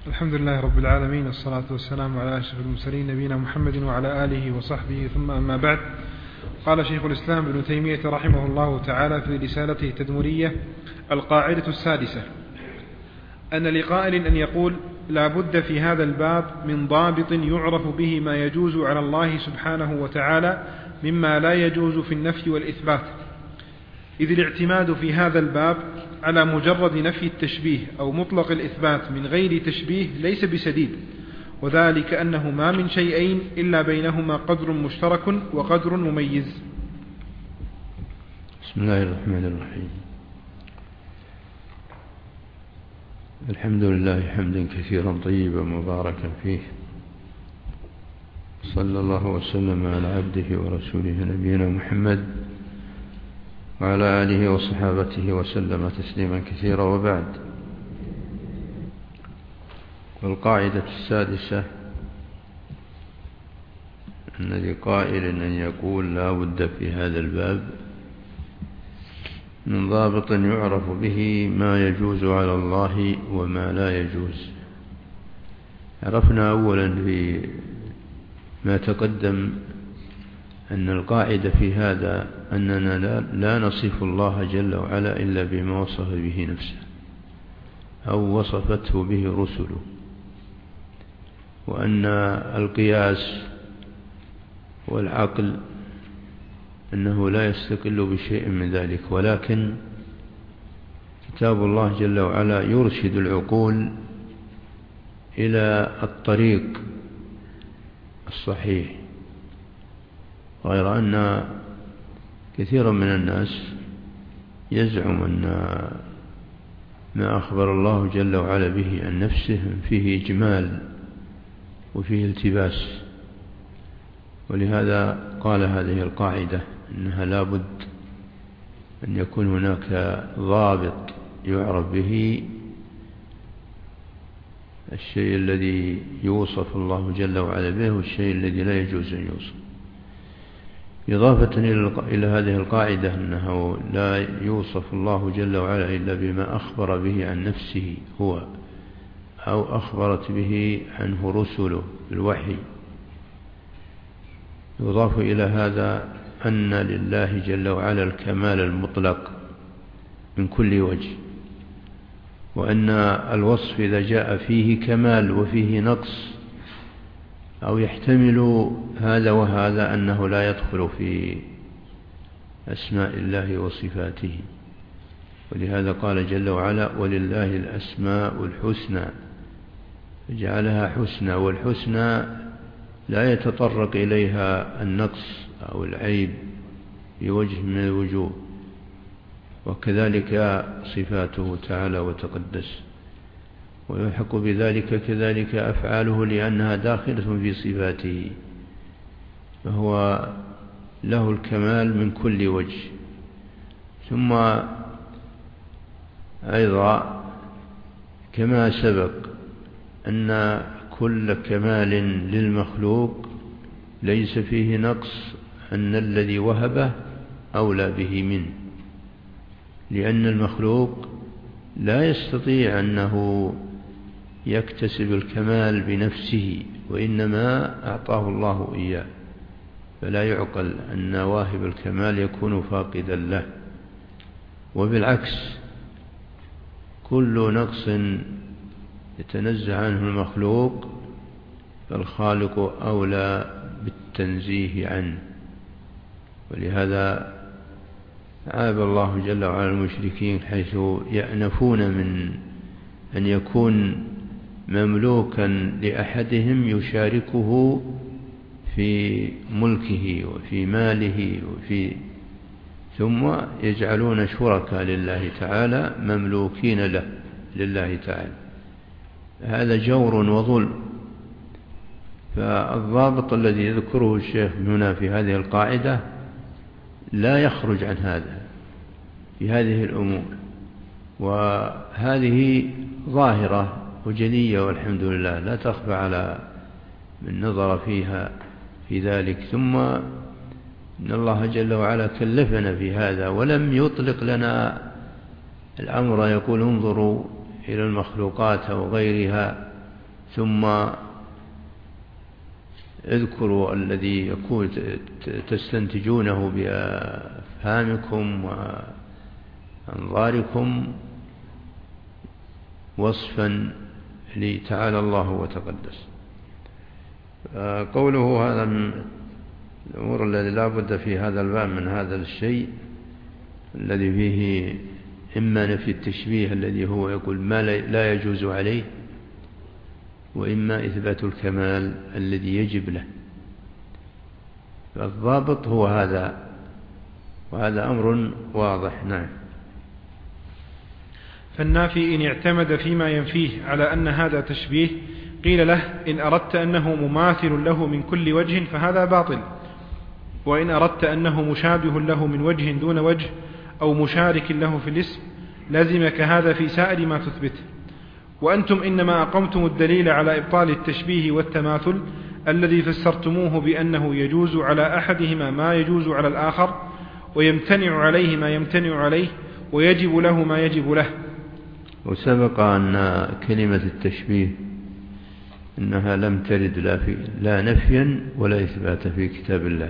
الحمد لله رب العالمين، والصلاة والسلام على أشرف المرسلين نبينا محمد وعلى آله وصحبه، ثم أما بعد. قال شيخ الإسلام ابن تيمية رحمه الله تعالى في رسالته التدمرية: القاعدة السادسة أن لقائل أن يقول: لا بد في هذا الباب من ضابط يعرف به ما يجوز على الله سبحانه وتعالى مما لا يجوز في النفي والإثبات، إذ الاعتماد في هذا الباب على مجرد نفي التشبيه أو مطلق الإثبات من غير تشبيه ليس بسديد، وذلك أنه ما من شيئين إلا بينهما قدر مشترك وقدر مميز. بسم الله الرحمن الرحيم. الحمد لله حمدا كثيرا طيبا مباركا فيه، صلى الله وسلم على عبده ورسوله نبينا محمد وعلى آله وصحابته وسلم تسليما كثيرا، وبعد. والقاعدة السادسة أن لقائل أن يقول: لا بد في هذا الباب من ضابط يعرف به ما يجوز على الله وما لا يجوز. عرفنا أولا في ما تقدم أن القاعدة في هذا أننا لا نصف الله جل وعلا إلا بما وصف به نفسه أو وصفته به رسله، وأن القياس والعقل أنه لا يستقل بشيء من ذلك، ولكن كتاب الله جل وعلا يرشد العقول إلى الطريق الصحيح، غير أن كثيرا من الناس يزعم أن ما أخبر الله جل وعلا به عن نفسه فيه إجمال وفيه التباس، ولهذا قال هذه القاعدة أنها لا بد أن يكون هناك ضابط يعرف به الشيء الذي يوصف الله جل وعلا به والشيء الذي لا يجوز أن يوصف. إضافة إلى هذه القاعدة أنه لا يوصف الله جل وعلا إلا بما أخبر به عن نفسه هو أو أخبرت به عنه رسله بالوحي. يضاف إلى هذا أن لله جل وعلا الكمال المطلق من كل وجه، وأن الوصف إذا جاء فيه كمال وفيه نقص أو يحتمل هذا وهذا أنه لا يدخل في أسماء الله وصفاته. ولهذا قال جل وعلا: ولله الأسماء الحسنى، فجعلها حسنى، والحسنى لا يتطرق إليها النقص أو العيب بوجه من الوجوه، وكذلك صفاته تعالى وتقدس، ويلحق بذلك كذلك أفعاله لأنها داخلة في صفاته، فهو له الكمال من كل وجه. ثم أيضا كما سبق أن كل كمال للمخلوق ليس فيه نقص، أن الذي وهبه أولى به منه، لأن المخلوق لا يستطيع أنه يكتسب الكمال بنفسه، وإنما أعطاه الله إياه، فلا يعقل أن واهب الكمال يكون فاقدا له. وبالعكس، كل نقص يتنزه عنه المخلوق فالخالق أولى بالتنزيه عنه. ولهذا عاب الله جل وعلا المشركين حيث يأنفون من أن يكون مملوكا لأحدهم يشاركه في ملكه وفي ماله ثم يجعلون شركاء لله تعالى مملوكين لله تعالى. هذا جور وظلم. فالضابط الذي يذكره الشيخ هنا في هذه القاعدة لا يخرج عن هذا في هذه الأمور، وهذه ظاهرة وجلية والحمد لله لا تخفى على من نظر فيها في ذلك. ثم إن الله جل وعلا كلفنا في هذا ولم يطلق لنا الأمر يقول انظروا إلى المخلوقات أو غيرها ثم اذكروا الذي يكون تستنتجونه بأفهامكم وأنظاركم وصفا لتعالى الله وتقدس. قوله هذا من الأمور الذي لا بد في هذا الباب من هذا الشيء الذي فيه إما نفي التشبيه الذي هو يقول ما لا يجوز عليه، وإما إثبات الكمال الذي يجب له. فالضابط هو هذا، وهذا أمر واضح. نعم. فالنافي إن اعتمد فيما ينفيه على أن هذا تشبيه قيل له إن أردت أنه مماثل له من كل وجه فهذا باطل، وإن أردت أنه مشابه له من وجه دون وجه أو مشارك له في الاسم لازمك هذا في سائر ما تثبته. وأنتم إنما أقمتم الدليل على إبطال التشبيه والتماثل الذي فسرتموه بأنه يجوز على أحدهما ما يجوز على الآخر، ويمتنع عليه ما يمتنع عليه، ويجب له ما يجب له. وسبق أن كلمة التشبيه إنها لم ترد لا نفيا ولا إثباتا في كتاب الله،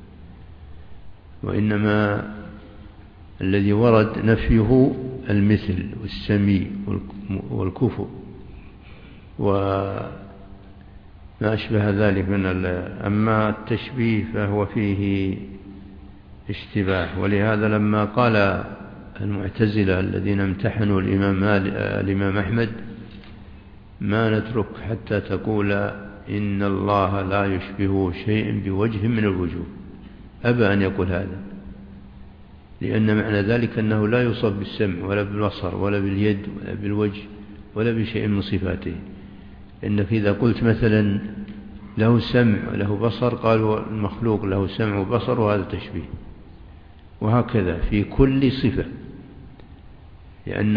وإنما الذي ورد نفيه المثل والسمي والكفو وما أشبه ذلك من أما التشبيه فهو فيه اشتباه. ولهذا لما قال المعتزلة الذين امتحنوا الإمام أحمد ما نترك حتى تقول إن الله لا يشبه شيء بوجه من الوجوه، أبى أن يقول هذا، لأن معنى ذلك أنه لا يوصف بالسمع ولا بالبصر ولا باليد ولا بالوجه ولا بشيء من صفاته. إنك إذا قلت مثلا له سمع وله بصر قالوا المخلوق له سمع وبصر وهذا تشبيه، وهكذا في كل صفة، لأن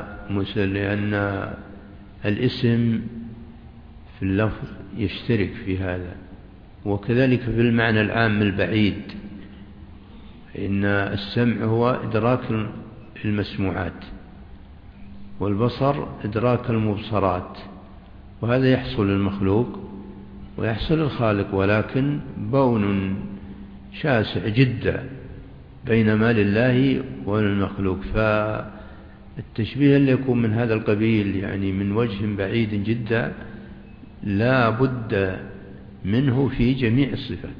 الاسم في اللفظ يشترك في هذا، وكذلك في المعنى العام البعيد. إن السمع هو إدراك المسموعات، والبصر إدراك المبصرات، وهذا يحصل للمخلوق ويحصل للخالق، ولكن بون شاسع جدا بين ما لله وللمخلوق. فالتشبيه اللي يكون من هذا القبيل يعني من وجه بعيد جدا لا بد منه في جميع الصفات.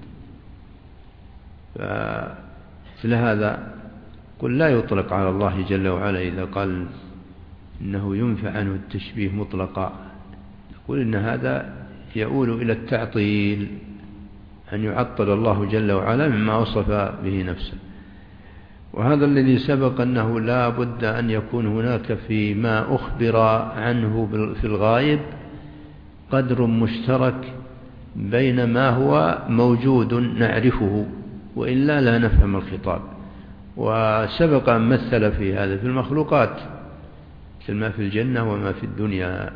فلهذا قل لا يطلق على الله جل وعلا إذا قال إنه ينفع عنه التشبيه مطلقا، يقول إن هذا يؤول إلى التعطيل، أن يعطل الله جل وعلا مما وصف به نفسه. وهذا الذي سبق أنه لا بد أن يكون هناك فيما أخبر عنه في الغائب قدر مشترك بين ما هو موجود نعرفه، وإلا لا نفهم الخطاب. وسبق أن مثل في هذا في المخلوقات مثل ما في الجنة وما في الدنيا،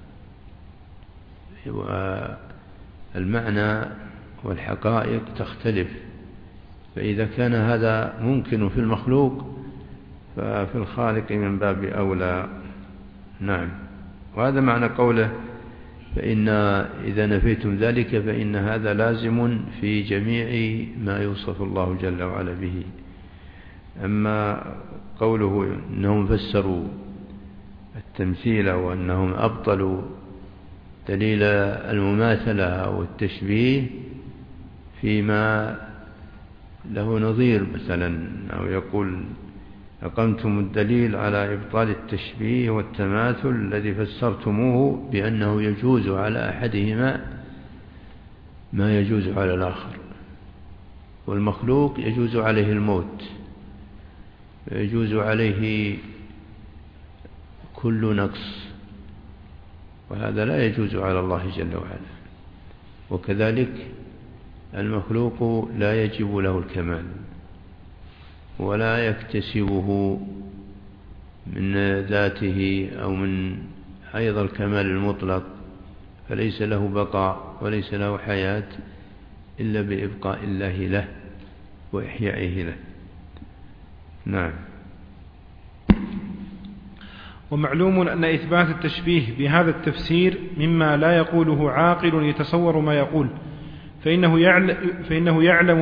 والمعنى والحقائق تختلف. فإذا كان هذا ممكن في المخلوق ففي الخالق من باب أولى. نعم. وهذا معنى قوله فإن إذا نفيتم ذلك فإن هذا لازم في جميع ما يوصف الله جل وعلا به. أما قوله أنهم فسروا التمثيل وأنهم أبطلوا دليل المماثلة أو التشبيه فيما له نظير مثلا، أو يقول أقمتم الدليل على إبطال التشبيه والتماثل الذي فسرتموه بأنه يجوز على أحدهما ما يجوز على الآخر، والمخلوق يجوز عليه الموت، يجوز عليه كل نقص، وهذا لا يجوز على الله جل وعلا. وكذلك المخلوق لا يجب له الكمال ولا يكتسبه من ذاته أو من أيضا الكمال المطلق، فليس له بقاء وليس له حياة إلا بإبقاء الله له وإحيائه له. نعم. ومعلوم أن إثبات التشبيه بهذا التفسير مما لا يقوله عاقل يتصور ما يقول، فإنه يعلم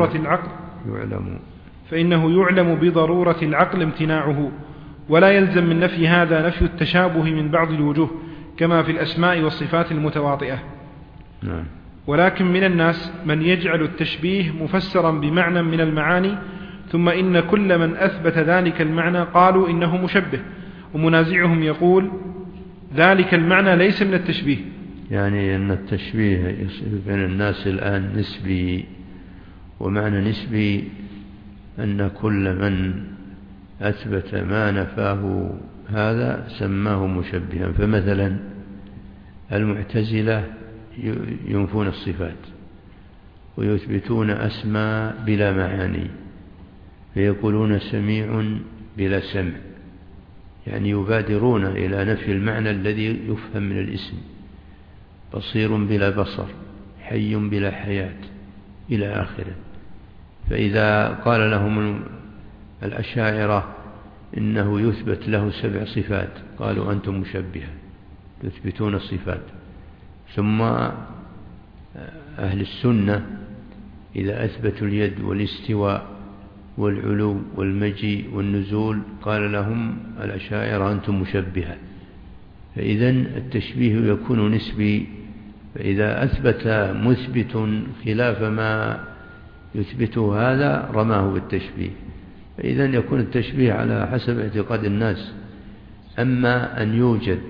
بضرورة العقل امتناعه، ولا يلزم من نفي هذا نفي التشابه من بعض الوجوه كما في الأسماء والصفات المتواطئة. ولكن من الناس من يجعل التشبيه مفسرا بمعنى من المعاني، ثم إن كل من أثبت ذلك المعنى قالوا إنه مشبه، ومنازعهم يقول ذلك المعنى ليس من التشبيه. يعني أن التشبيه يصير بين الناس الآن نسبي، ومعنى نسبي أن كل من أثبت ما نفاه هذا سماه مشبها. فمثلا المعتزلة ينفون الصفات ويثبتون أسماء بلا معاني، فيقولون سميع بلا سمع، يعني يبادرون إلى نفي المعنى الذي يفهم من الاسم، بصير بلا بصر، حي بلا حياة إلى آخره. فإذا قال لهم الأشاعرة إنه يثبت له 7 صفات قالوا أنتم مشبهة تثبتون الصفات. ثم أهل السنة إذا أثبتوا اليد والاستواء والعلو والمجيء والنزول قال لهم الأشاعرة أنتم مشبهة. فإذن التشبيه يكون نسبي، فإذا أثبت مثبت خلاف ما يثبته هذا رماه بالتشبيه، فإذن يكون التشبيه على حسب اعتقاد الناس. أما أن يوجد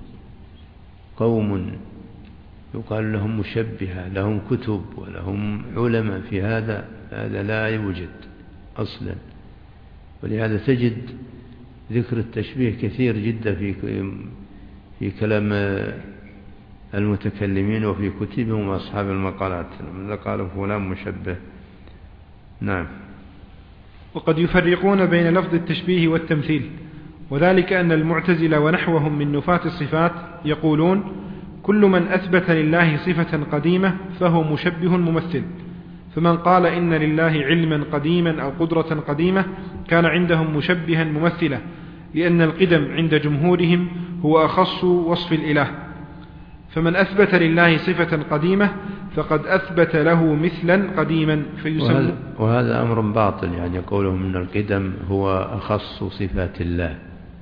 قوم يقال لهم مشبهة لهم كتب ولهم علماء في هذا لا يوجد أصلا. ولهذا تجد ذكر التشبيه كثير جدا في كلام المتكلمين وفي كتبهم وأصحاب المقالات، لما قالوا فلان مشبه. نعم. وقد يفرقون بين لفظ التشبيه والتمثيل، وذلك أن المعتزلة ونحوهم من نفاة الصفات يقولون كل من أثبت لله صفة قديمة فهو مشبه ممثل، فمن قال إن لله علما قديما أو قدرة قديمة كان عندهم مشبها ممثلا، لأن القدم عند جمهورهم هو أخص وصف الإله. فمن أثبت لله صفة قديمة فقد أثبت له مثلا قديما فيسمى. وهذا أمر باطل، يعني قولهم إن القدم هو أخص صفات الله.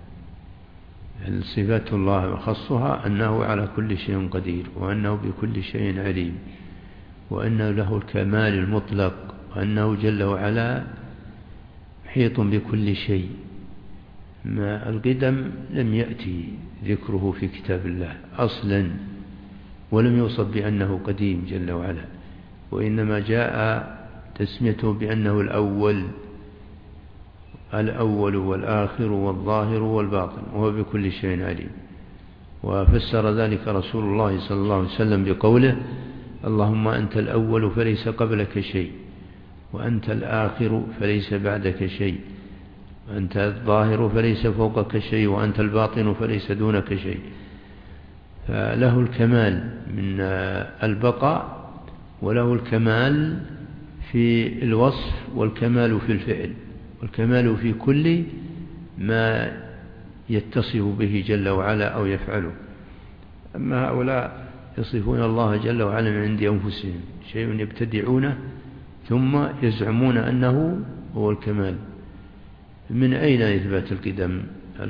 صفات الله أخصها أنه على كل شيء قدير، وأنه بكل شيء عليم، وأنه له الكمال المطلق، وأنه جل وعلا محيط بكل شيء. ما القدم لم يأتي ذكره في كتاب الله أصلا، ولم يوصف بأنه قديم جل وعلا، وإنما جاء تسميته بأنه الأول والآخر والظاهر والباطن، وهو بكل شيء عليم. وفسر ذلك رسول الله صلى الله عليه وسلم بقوله اللهم أنت الأول فليس قبلك شيء، وأنت الآخر فليس بعدك شيء، وأنت الظاهر فليس فوقك شيء، وأنت الباطن فليس دونك شيء. فله الكمال من البقاء، وله الكمال في الوصف، والكمال في الفعل، والكمال في كل ما يتصف به جل وعلا أو يفعله. أما هؤلاء يصفون الله جل وعلا من عند أنفسهم شيء يبتدعونه ثم يزعمون أنه هو الكمال. من أين إثبات القدم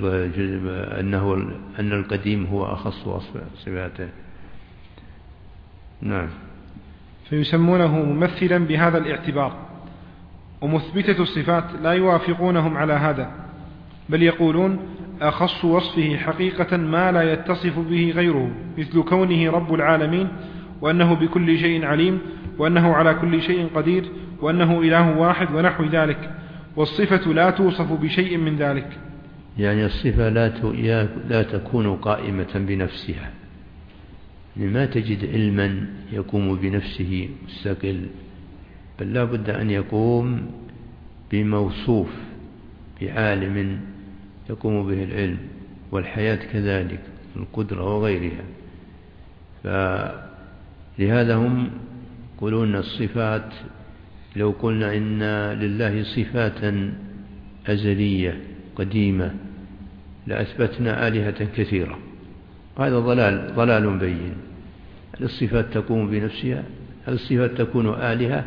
أن القديم هو أخص صفاته؟ نعم. فيسمونه ممثلا بهذا الاعتبار. ومثبتة الصفات لا يوافقونهم على هذا، بل يقولون أخص وصفه حقيقة ما لا يتصف به غيره، مثل كونه رب العالمين، وأنه بكل شيء عليم، وأنه على كل شيء قدير، وأنه إله واحد، ونحو ذلك. والصفة لا توصف بشيء من ذلك. يعني الصفة لا تكون قائمة بنفسها، لما تجد علما يقوم بنفسه مستقل، بل لا بد أن يقوم بموصوف، بعالم يقوم به العلم والحياة كذلك، القدرة وغيرها. فلهذا هم يقولون الصفات، لو قلنا إن لله صفات أزلية قديمة لأثبتنا آلهة كثيرة. هذا ضلال بين. هل الصفات تقوم بنفسها؟ هل الصفات تكون آلهة؟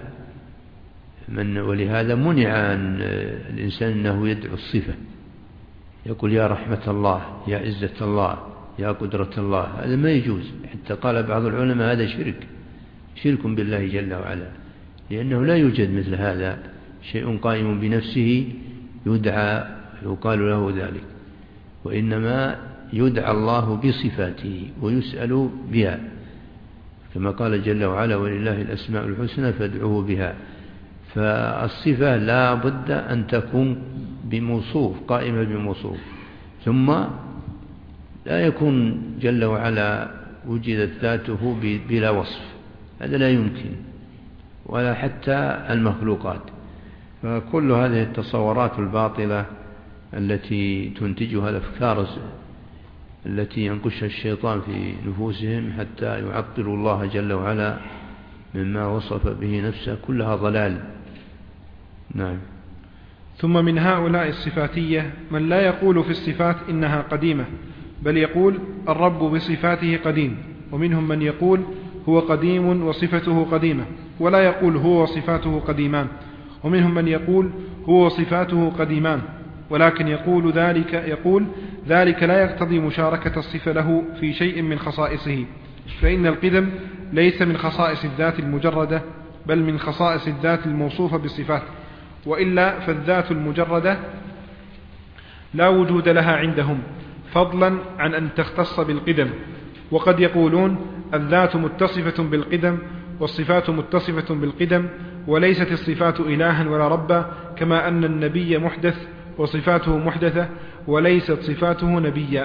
ولهذا منع عن الإنسان أنه يدعو الصفة، يقول يا رحمة الله، يا عزة الله، يا قدرة الله. هذا ما يجوز. حتى قال بعض العلماء هذا شرك بالله جل وعلا، لأنه لا يوجد مثل هذا شيء قائم بنفسه يدعى يقال له ذلك، وإنما يدعى الله بصفاته ويسأل بها، كما قال جل وعلا ولله الأسماء الحسنى فادعوه بها. فالصفة لا بد أن تكون بموصوف، قائمة بموصوف، ثم لا يكون جل وعلا وجدت ذاته بلا وصف، هذا لا يمكن، ولا حتى المخلوقات. فكل هذه التصورات الباطلة التي تنتجها الأفكار التي ينقشها الشيطان في نفوسهم حتى يعطلوا الله جل وعلا مما وصف به نفسه، كلها ضلال. نعم. ثم من هؤلاء الصفاتية من لا يقول في الصفات إنها قديمة، بل يقول الرب بصفاته قديم، ومنهم من يقول هو قديم وصفته قديمة، ولا يقول هو وصفاته قديمان، ومنهم من يقول هو وصفاته قديمان، ولكن يقول ذلك لا يقتضي مشاركة الصفة له في شيء من خصائصه، فإن القدم ليس من خصائص الذات المجردة، بل من خصائص الذات الموصوفة بالصفات، وإلا فالذات المجردة لا وجود لها عندهم، فضلا عن أن تختص بالقدم. وقد يقولون الذات متصفة بالقدم والصفات متصفة بالقدم، وليست الصفات إلها ولا ربا، كما أن النبي محدث وصفاته محدثة، وليست صفاته نبيا.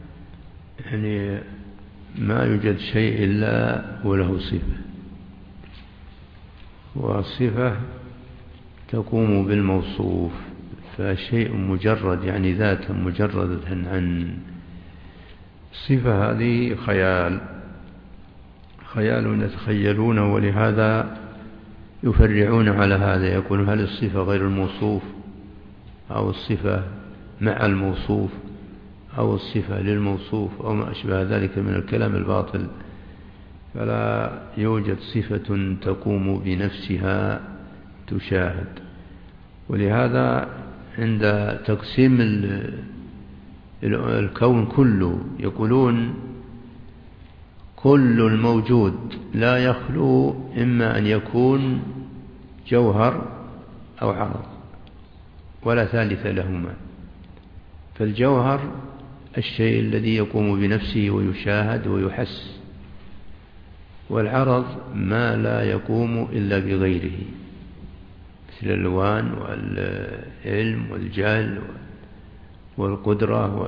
يعني ما يوجد شيء إلا وله صفة، والصفة تقوم بالموصوف، فشيء مجرد يعني ذات مجردة عن الصفة هذه خيال يتخيلونه، ولهذا يفرعون على هذا، يقول هل الصفة غير الموصوف، أو الصفة مع الموصوف، أو الصفة للموصوف، أو ما أشبه ذلك من الكلام الباطل. فلا يوجد صفة تقوم بنفسها تشاهد. ولهذا عند تقسيم الكون كله يقولون كل الموجود لا يخلو إما أن يكون جوهر أو عرض، ولا ثالث لهما. فالجوهر الشيء الذي يقوم بنفسه ويشاهد ويحس، والعرض ما لا يقوم إلا بغيره، مثل الألوان والعلم والجهل والقدرة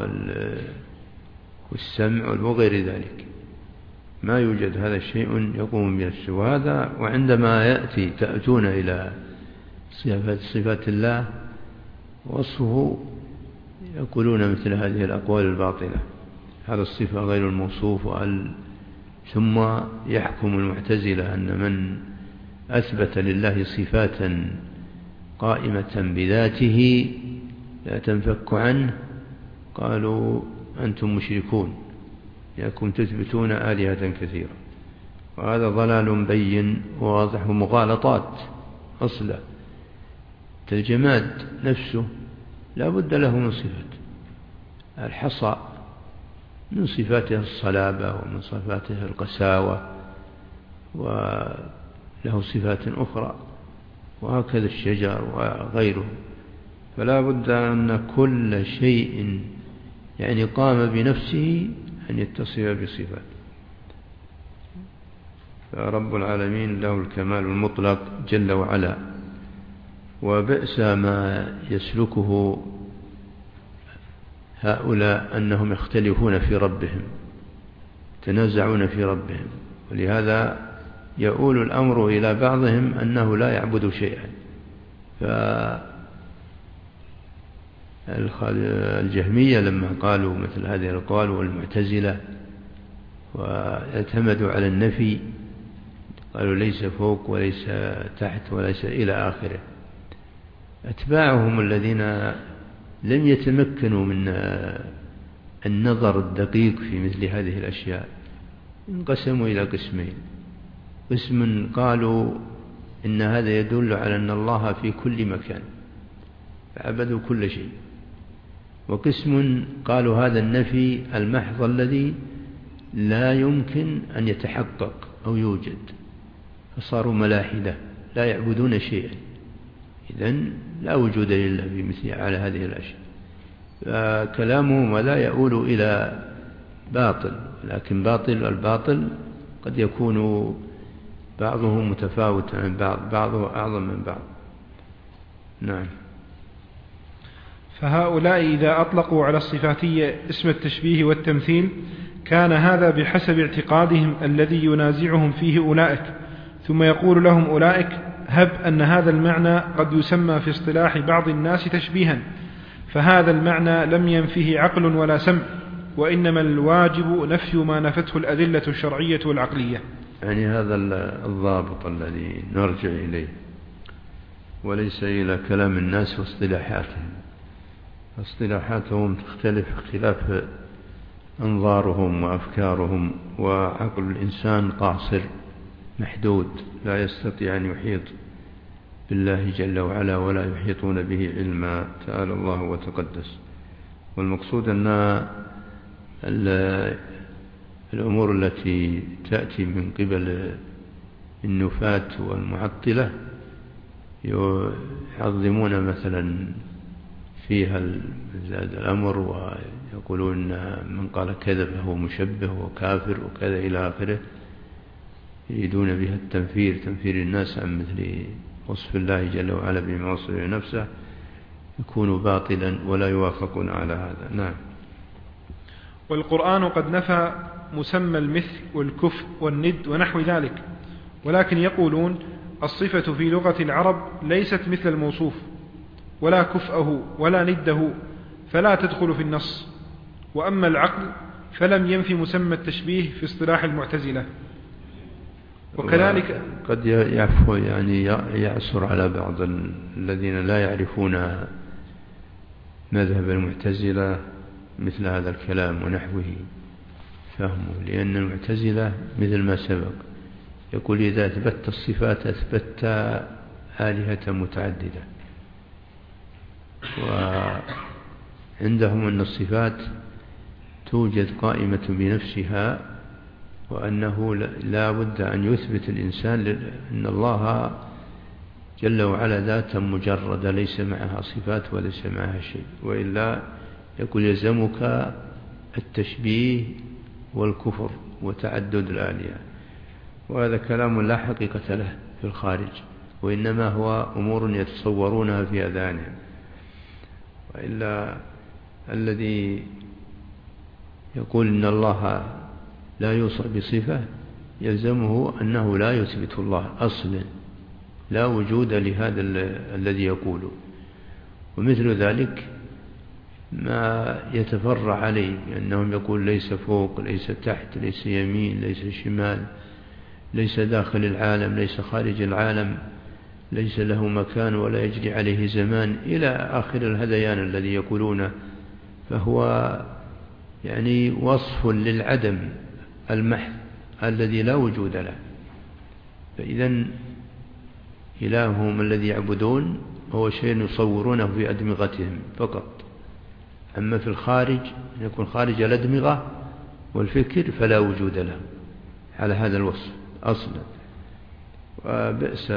والسمع وغير ذلك. ما يوجد هذا الشيء يقوم بنفسه. وهذا وعندما تأتون إلى صفات الله وصفه يقولون مثل هذه الأقوال الباطلة، هذا الصفة غير الموصوف. ثم يحكم المعتزلة أن من أثبت لله صفات قائمة بذاته لا تنفك عنه، قالوا أنتم مشركون لأنكم تثبتون آلهة كثيرة. وهذا ضلال بين واضح ومغالطات أصلا. الجماد نفسه لا بد له من صفة. الحصى من صفاته الصلابة ومن صفاته القساوة، وله صفات أخرى، وهكذا الشجر وغيره. فلا بد أن كل شيء يعني قام بنفسه أن يتصف بصفات. فرب العالمين له الكمال المطلق جل وعلا. وبئس ما يسلكه هؤلاء أنهم يختلفون في ربهم، تنازعون في ربهم، ولهذا يؤول الأمر إلى بعضهم أنه لا يعبد شيئا. فالجهمية لما قالوا مثل هذه الأقوال والمعتزلة واعتمدوا على النفي، قالوا ليس فوق وليس تحت وليس إلى آخره، أتباعهم الذين لم يتمكنوا من النظر الدقيق في مثل هذه الأشياء انقسموا إلى قسمين: قسم قالوا إن هذا يدل على أن الله في كل مكان فعبدوا كل شيء، وقسم قالوا هذا النفي المحض الذي لا يمكن أن يتحقق أو يوجد، فصاروا ملاحدة لا يعبدون شيئا، إذن لا وجود لله في مثل على هذه الأشياء. فكلامهم لا يؤول إلى باطل، لكن الباطل قد يكون بعضه متفاوت عن بعضه أعظم من بعض. نعم. فهؤلاء إذا أطلقوا على الصفاتية اسم التشبيه والتمثيل كان هذا بحسب اعتقادهم الذي ينازعهم فيه أولئك، ثم يقول لهم أولئك: هب أن هذا المعنى قد يسمى في اصطلاح بعض الناس تشبيها، فهذا المعنى لم ينفه عقل ولا سمع، وإنما الواجب نفي ما نفته الأدلة الشرعية والعقلية. يعني هذا الضابط الذي نرجع إليه، وليس إلى كلام الناس واصطلاحاتهم. اصطلاحاتهم تختلف اختلاف أنظارهم وأفكارهم، وعقل الإنسان قاصر محدود لا يستطيع أن يحيط بالله جل وعلا ولا يحيطون به علما، تعالى الله وتقدس. والمقصود أن الأمور التي تأتي من قبل النفاة والمعطلة يعظمون مثلا فيها الأمر، ويقولون من قال كذا فهو مشبه وكافر وكذا إلى آخره، يريدون بها تنفير الناس عن مثل وصف الله جل وعلا بما وصف نفسه، يكون باطلا ولا يوافقون على هذا. نعم. والقرآن قد نفى مسمى المثل والكفء والند ونحو ذلك، ولكن يقولون الصفة في لغة العرب ليست مثل الموصوف ولا كفءه ولا نده، فلا تدخل في النص. وأما العقل فلم ينفي مسمى التشبيه في اصطلاح المعتزلة. وكذلك قد يعثر على بعض الذين لا يعرفون مذهب المعتزلة مثل هذا الكلام ونحوه فهمه، لأن المعتزلة مثل ما سبق يقول إذا أثبت الصفات أثبت آلهة متعددة، وعندهم أن الصفات توجد قائمة بنفسها، وأنه لا بد أن يثبت الإنسان أن الله جل وعلا ذاتا مجردة ليس معها صفات وليس معها شيء، وإلا يقول يلزمك التشبيه والكفر وتعدد الآلهة. وهذا كلام لا حقيقة له في الخارج، وإنما هو أمور يتصورونها في أذهانهم. وإلا الذي يقول إن الله لا يوصف بصفة يلزمه أنه لا يثبت الله أصلا، لا وجود لهذا الذي يقوله. ومثل ذلك ما يتفرع عليه، لأنهم يقول ليس فوق ليس تحت ليس يمين ليس شمال، ليس داخل العالم ليس خارج العالم، ليس له مكان ولا يجري عليه زمان، إلى آخر الهذيان الذي يقولونه. فهو يعني وصف للعدم المحض الذي لا وجود له. فإذا إلههم الذي يعبدون هو شيء يصورونه في أدمغتهم فقط، أما في الخارج يكون خارج الأدمغة والفكر فلا وجود له على هذا الوصف أصلا. وبئس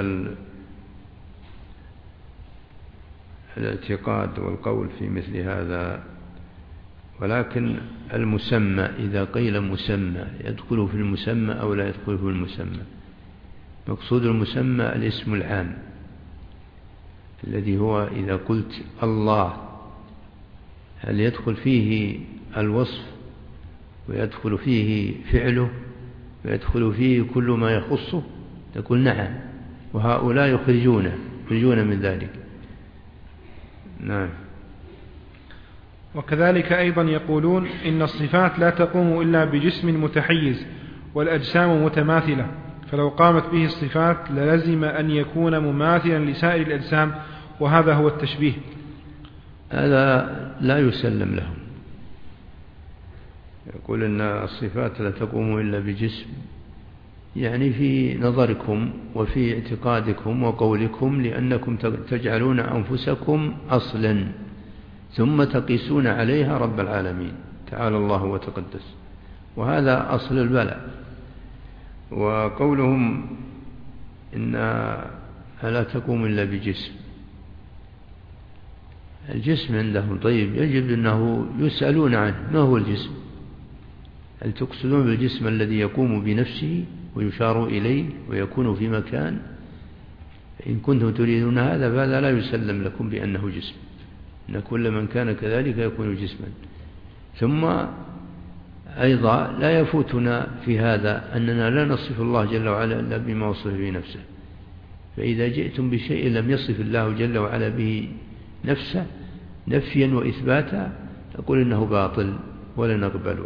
الاعتقاد والقول في مثل هذا. ولكن المسمى إذا قيل مسمى يدخل في المسمى أو لا يدخل في المسمى؟ مقصود المسمى الاسم العام الذي هو إذا قلت الله هل يدخل فيه الوصف ويدخل فيه فعله ويدخل فيه كل ما يخصه؟ تقول نعم، وهؤلاء يخرجون من ذلك. نعم. وكذلك أيضا يقولون إن الصفات لا تقوم إلا بجسم متحيز والأجسام متماثلة، فلو قامت به الصفات للزم أن يكون مماثلا لسائر الأجسام، وهذا هو التشبيه. هذا لا يسلم لهم، يقول إن الصفات لا تقوم إلا بجسم، يعني في نظركم وفي اعتقادكم وقولكم، لأنكم تجعلون أنفسكم أصلا ثم تقيسون عليها رب العالمين تعالى الله وتقدس، وهذا أصل البلاء. وقولهم إنها لا تقوم إلا بجسم، الجسم عندهم طيب يجب أنه يسألون عنه، ما هو الجسم؟ هل تقصدون بالجسم الذي يقوم بنفسه ويشار إليه ويكون في مكان؟ إن كنتم تريدون هذا فهذا لا يسلم لكم بأنه جسم، إن كل من كان كذلك يكون جسما. ثم أيضا لا يفوتنا في هذا أننا لا نصف الله جل وعلا إلا بما وصف به نفسه، فإذا جئتم بشيء لم يصف الله جل وعلا به نفسه نفيا وإثباتا نقول إنه باطل ولا نقبله.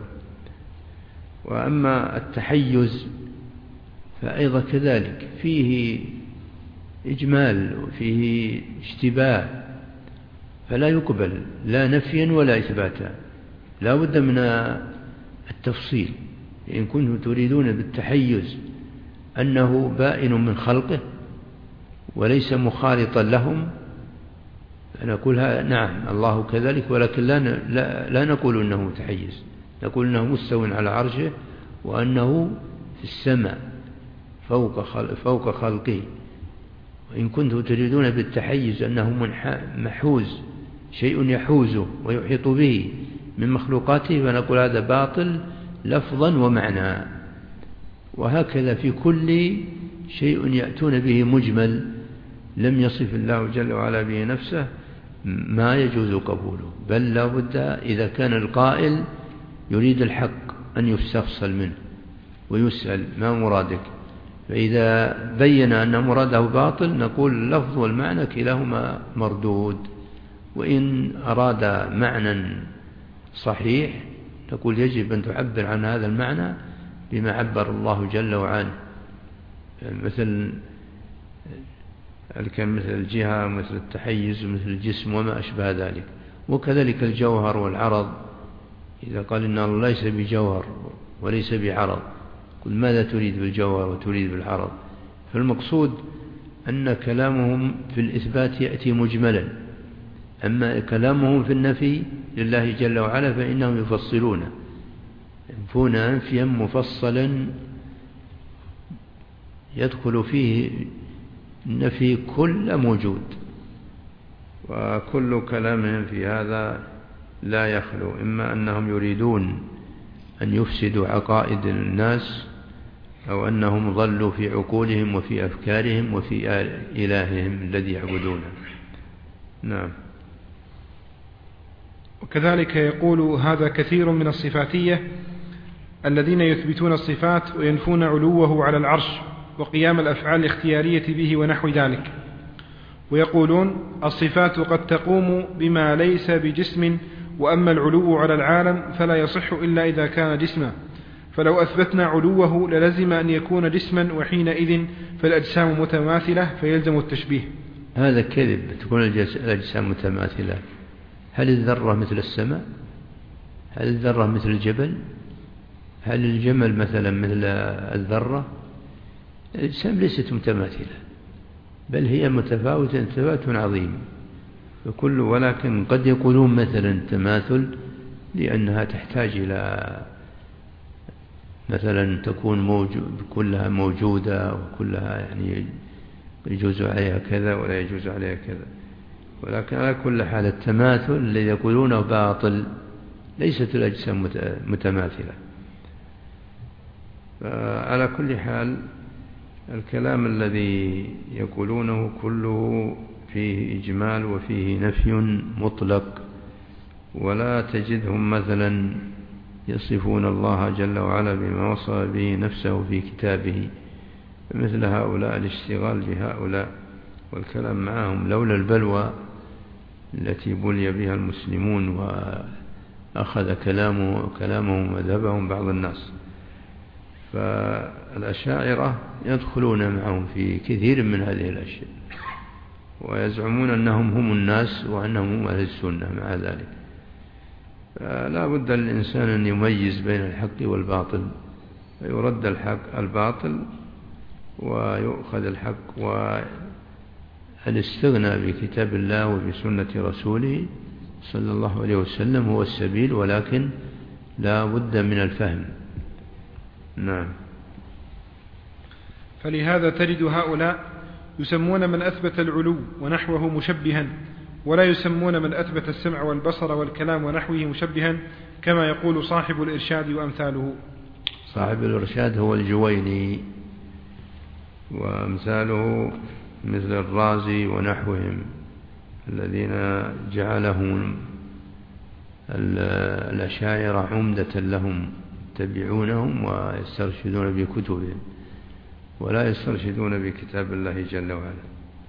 وأما التحيز فأيضا كذلك فيه إجمال وفيه اشتباه، فلا يقبل لا نفيا ولا إثباتا، لا بد من التفصيل. إن كنتم تريدون بالتحيز أنه بائن من خلقه وليس مخالطا لهم فنقول نعم الله كذلك، ولكن لا نقول أنه متحيز، نقول أنه مستو على عرشه وأنه في السماء فوق خلقه. وإن كنتم تريدون بالتحيز أنه محوز، شيء يحوزه ويحيط به من مخلوقاته، فنقول هذا باطل لفظا ومعنى. وهكذا في كل شيء يأتون به مجمل لم يصف الله جل وعلا به نفسه ما يجوز قبوله، بل لا بد إذا كان القائل يريد الحق أن يستفصل منه ويسأل ما مرادك، فإذا بين أن مراده باطل نقول اللفظ والمعنى كلاهما مردود. وإن أراد معنى صحيح نقول يجب أن تعبر عن هذا المعنى بما عبر الله جل وعلا، مثل الجهة مثل التحيز مثل الجسم وما أشبه ذلك. وكذلك الجوهر والعرض، إذا قال إن الله ليس بجوهر وليس بعرض قل ماذا تريد بالجوهر وتريد بالعرض؟ فالمقصود أن كلامهم في الإثبات يأتي مجملا، أما كلامهم في النفي لله جل وعلا فإنهم يفصلون، ينفون أنفيا مفصلا يدخل فيه النفي كل موجود. وكل كلامهم في هذا لا يخلو إما أنهم يريدون أن يفسدوا عقائد الناس، أو أنهم ضلوا في عقولهم وفي أفكارهم وفي إلههم الذي يعبدونه. نعم. وكذلك يقول هذا كثير من الصفاتية الذين يثبتون الصفات وينفون علوه على العرش وقيام الأفعال الاختيارية به ونحو ذلك، ويقولون الصفات قد تقوم بما ليس بجسم، وأما العلو على العالم فلا يصح إلا إذا كان جسما، فلو أثبتنا علوه للزم أن يكون جسما، وحينئذ فالأجسام متماثلة فيلزم التشبيه. هذا كذب، تكون الأجسام متماثلة. هل الذرة مثل السماء؟ هل الذرة مثل الجبل؟ هل الجمل مثلا مثل الذرة؟ الأجسام ليست متماثلة، بل هي متفاوتة تفاوت عظيم فكل، ولكن قد يقولون مثلا تماثل لأنها تحتاج إلى مثلا تكون كلها موجودة وكلها يعني يجوز عليها كذا ولا يجوز عليها كذا، ولكن على كل حال التماثل الذي يقولونه باطل، ليست الأجسام متماثلة. فعلى كل حال الكلام الذي يقولونه كله فيه إجمال وفيه نفي مطلق، ولا تجدهم مثلا يصفون الله جل وعلا بما وصف به نفسه في كتابه، مثل هؤلاء الاشتغال بهؤلاء والكلام معهم لولا البلوى التي بلي بها المسلمون وأخذ كلامهم وذهبهم بعض الناس. فالأشاعرة يدخلون معهم في كثير من هذه الأشياء ويزعمون أنهم هم الناس وأنهم هم أهل السنة مع ذلك. لا بد للإنسان أن يميز بين الحق والباطل، فيرد الباطل ويؤخذ الحق، والاستغناء بكتاب الله وبسنة رسوله صلى الله عليه وسلم هو السبيل، ولكن لا بد من الفهم. نعم. فلهذا تجد هؤلاء يسمون من أثبت العلو ونحوه مشبها، ولا يسمون من أثبت السمع والبصر والكلام ونحوه مشبها، كما يقول صاحب الإرشاد وأمثاله. صاحب الإرشاد هو الجويني، وأمثاله مثل الرازي ونحوهم الذين جعلهم الأشاعرة عمدة لهم، يتبعونهم ويسترشدون بكتبهم ولا يسترشدون بكتاب الله جل وعلا.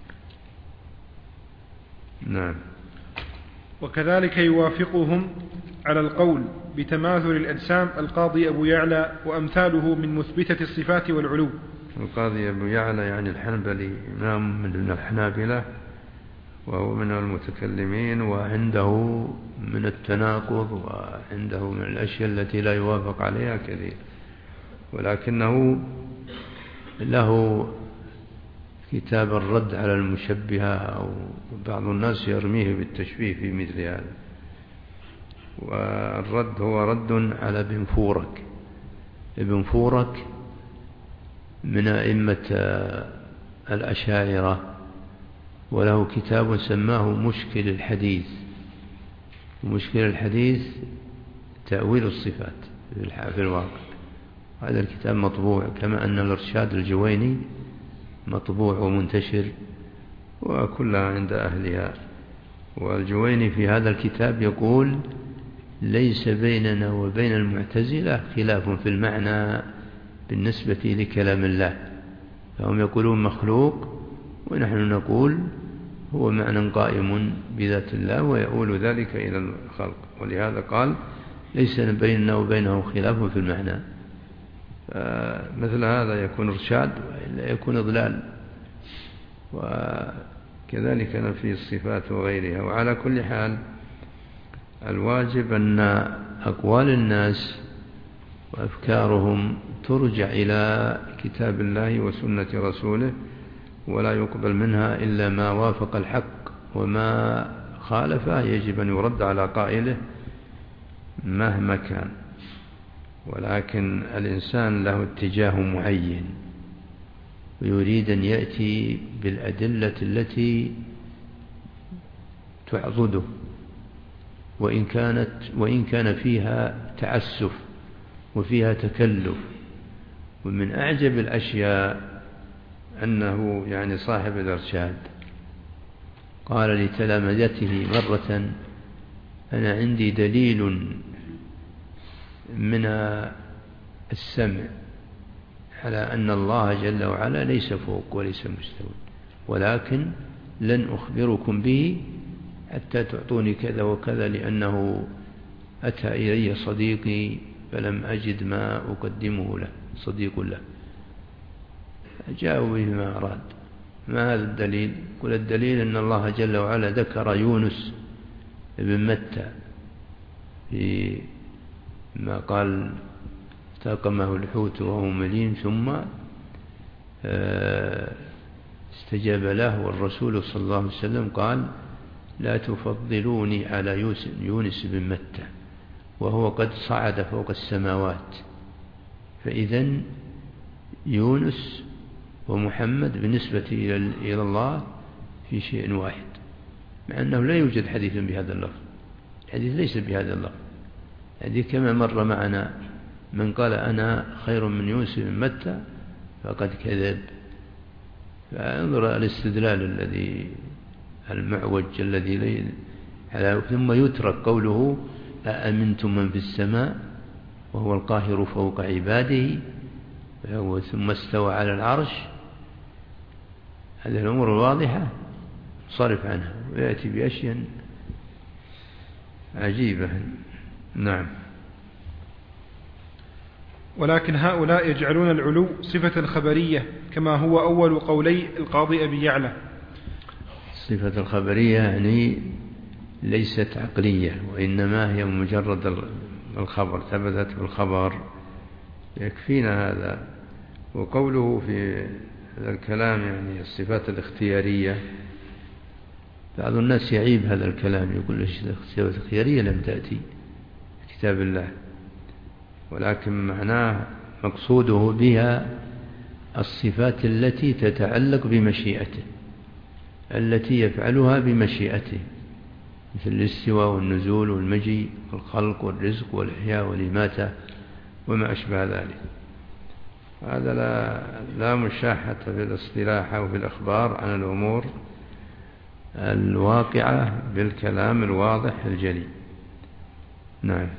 نعم. وكذلك يوافقهم على القول بتماثل الأجسام القاضي أبو يعلى وأمثاله من مثبتة الصفات والعلو. القاضي أبو يعلى يعني الحنبلي، إمام من الحنابلة، وهو من المتكلمين، وعنده من التناقض وعنده من الأشياء التي لا يوافق عليها كثير، ولكنه له كتاب الرد على المشبهة، أو بعض الناس يرميه بالتشبيه في مثل هذا. والرد هو رد على ابن فورك. ابن فورك من أئمة الأشاعرة، وله كتاب سماه مشكل الحديث. ومشكل الحديث تأويل الصفات في الواقع. هذا الكتاب مطبوع، كما أن الإرشاد الجويني مطبوع ومنتشر وكلها عند أهلها. والجويني في هذا الكتاب يقول: ليس بيننا وبين المعتزلة خلاف في المعنى بالنسبة لكلام الله، فهم يقولون مخلوق ونحن نقول هو معنى قائم بذات الله ويؤول ذلك إلى الخلق. ولهذا قال: ليس بيننا وبينه خلاف في المعنى. مثل هذا يكون إرشاد وإلا يكون إضلال، وكذلك نفي الصفات وغيرها. وعلى كل حال الواجب أن أقوال الناس وأفكارهم ترجع إلى كتاب الله وسنة رسوله، ولا يقبل منها إلا ما وافق الحق، وما خالفه يجب أن يرد على قائله مهما كان. ولكن الإنسان له اتجاه معين ويريد أن يأتي بالأدلة التي تعضده، وإن كان فيها تعسف وفيها تكلف. ومن أعجب الأشياء أنه يعني صاحب الإرشاد قال لتلامذته مرة: أنا عندي دليل من السمع على أن الله جل وعلا ليس فوق وليس مستوى، ولكن لن أخبركم به حتى تعطوني كذا وكذا، لأنه أتى إلي صديقي فلم أجد ما أقدمه له، صديق له، جاءوا به ما أراد. ما هذا الدليل؟ قل الدليل أن الله جل وعلا ذكر يونس بن متى في ما قال: التقمه الحوت وهو مليم ثم استجاب له، والرسول صلى الله عليه وسلم قال: لا تفضلوني على يونس بن متى وهو قد صعد فوق السماوات. فإذن يونس ومحمد بالنسبة إلى الله في شيء واحد، مع أنه لا يوجد حديث بهذا اللفظ. الحديث ليس بهذا اللفظ. الحديث كما مر معنا: من قال أنا خير من يونس بن متى فقد كذب. فانظر الاستدلال الذي المعوج الذي ثم يترك قوله: أأمنتم من في السماء وهو القاهر فوق عباده ثم استوى على العرش. هذه الأمور الواضحة صرف عنها ويأتي بأشياء عجيبة. نعم. ولكن هؤلاء يجعلون العلو صفة خبرية، كما هو أول قولي القاضي أبي يعلى. صفة الخبرية يعني ليست عقلية، وإنما هي مجرد الخبر، ثبتت بالخبر، يكفينا هذا. وقوله في هذا الكلام يعني الصفات الاختيارية، بعض الناس يعيب هذا الكلام، يقول الصفات الاختيارية لم تأتي في كتاب الله، ولكن معناه مقصوده بها الصفات التي تتعلق بمشيئته، التي يفعلها بمشيئته، مثل الاستواء والنزول والمجيء والخلق والرزق والإحياء والإماتة وما أشبه ذلك. هذا لا مشاحة في الاصطلاح أو في الأخبار عن الأمور الواقعة بالكلام الواضح الجلي. نعم.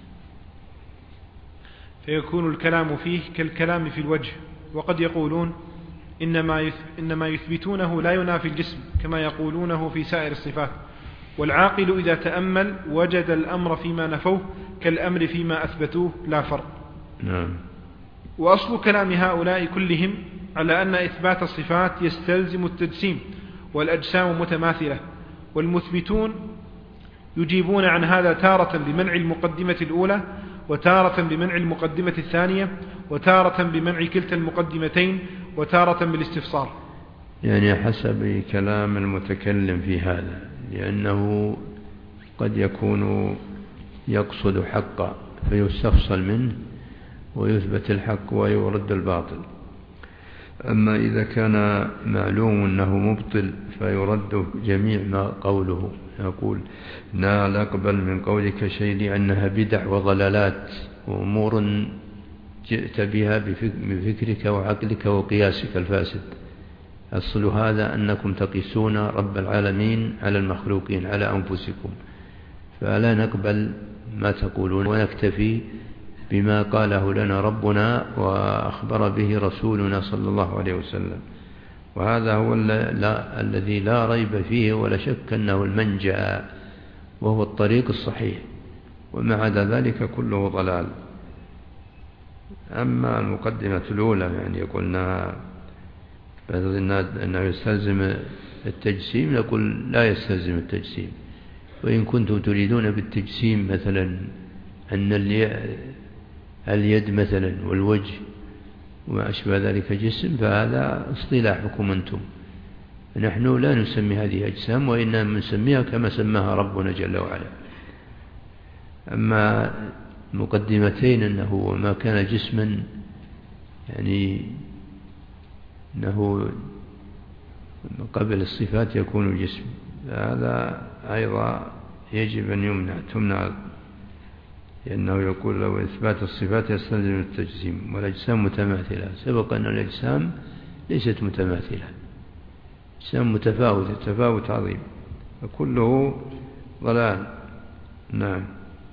فيكون الكلام فيه كالكلام في الوجه. وقد يقولون إنما يثبتونه لا ينافي الجسم كما يقولونه في سائر الصفات، والعاقل إذا تأمل وجد الأمر فيما نفوه كالأمر فيما أثبتوه، لا فرق. نعم. وأصل كلام هؤلاء كلهم على أن إثبات الصفات يستلزم التجسيم، والأجسام متماثلة، والمثبتون يجيبون عن هذا تارة بمنع المقدمة الأولى، وتارة بمنع المقدمة الثانية، وتارة بمنع كلتا المقدمتين، وتارة بالاستفصال، يعني حسب كلام المتكلم في هذا، لأنه قد يكون يقصد حقا فيستفصل منه ويثبت الحق ويرد الباطل. أما إذا كان معلوم أنه مبطل فيرد جميع ما قوله، يقول لا نقبل من قولك شيء لأنها بدع وضلالات وأمور جئت بها بفكرك وعقلك وقياسك الفاسد. أصل هذا أنكم تقيسون رب العالمين على المخلوقين على أنفسكم، فلا نقبل ما تقولون ونكتفي بما قاله لنا ربنا وأخبر به رسولنا صلى الله عليه وسلم. وهذا هو الذي لا ريب فيه ولا شك أنه المنجى، وهو الطريق الصحيح، وما عدا ذلك كله ضلال. أما المقدمة الأولى يعني يقولنا أنه يستلزم التجسيم، نقول لا يستلزم التجسيم. وإن كنتم تريدون بالتجسيم مثلا أن اليد مثلا والوجه وما أشبه ذلك جسم، فهذا اصطلاحكم أنتم. نحن لا نسمي هذه أجسام، وإنما نسميها كما سماها ربنا جل وعلا. أما مقدمتين أنه ما كان جسما يعني أنه قبل الصفات يكون جسم، هذا أيضا يجب أن تمنع، لأنه يقول لو إثبات الصفات يستلزم التجسيم، والأجسام متماثلة. سبق أن الأجسام ليست متماثلة، أجسام متفاوتة تفاوت عظيم، وكله ضلال. نعم.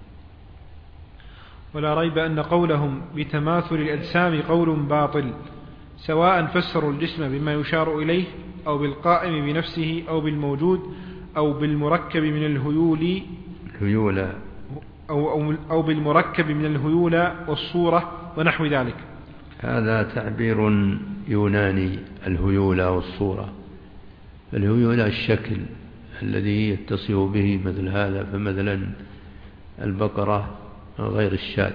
ولا ريب أن قولهم بتماثل الأجسام قول باطل، سواء فسروا الجسم بما يشار إليه، أو بالقائم بنفسه، أو بالموجود، أو بالمركب من الهيول أو بالمركب من الهيولى والصورة ونحو ذلك. هذا تعبير يوناني، الهيولى والصورة. الهيولى الشكل الذي يتصف به مثل هذا، فمثلا البقرة غير الشاة،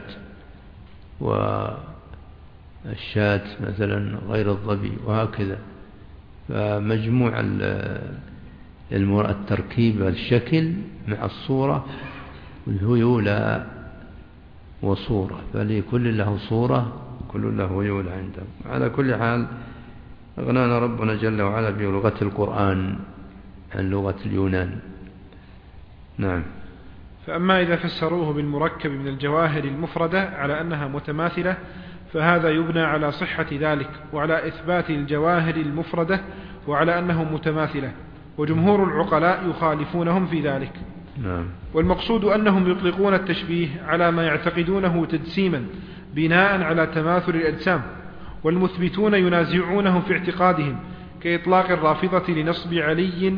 والشاة مثلا غير الظبي، وهكذا. فمجموع التركيب الشكل مع الصورة والهيولى وصورة، فلكل له صورة كل له هيولى عنده. على كل حال أغنانا ربنا جل وعلا بلغة القرآن عن لغة اليونان. نعم. فأما إذا فسروه بالمركب من الجواهر المفردة على أنها متماثلة، فهذا يبنى على صحة ذلك، وعلى إثبات الجواهر المفردة وعلى أنه متماثلة، وجمهور العقلاء يخالفونهم في ذلك. نعم. والمقصود أنهم يطلقون التشبيه على ما يعتقدونه تجسيما بناء على تماثل الأجسام، والمثبتون ينازعونهم في اعتقادهم، كإطلاق الرافضة لنصب علي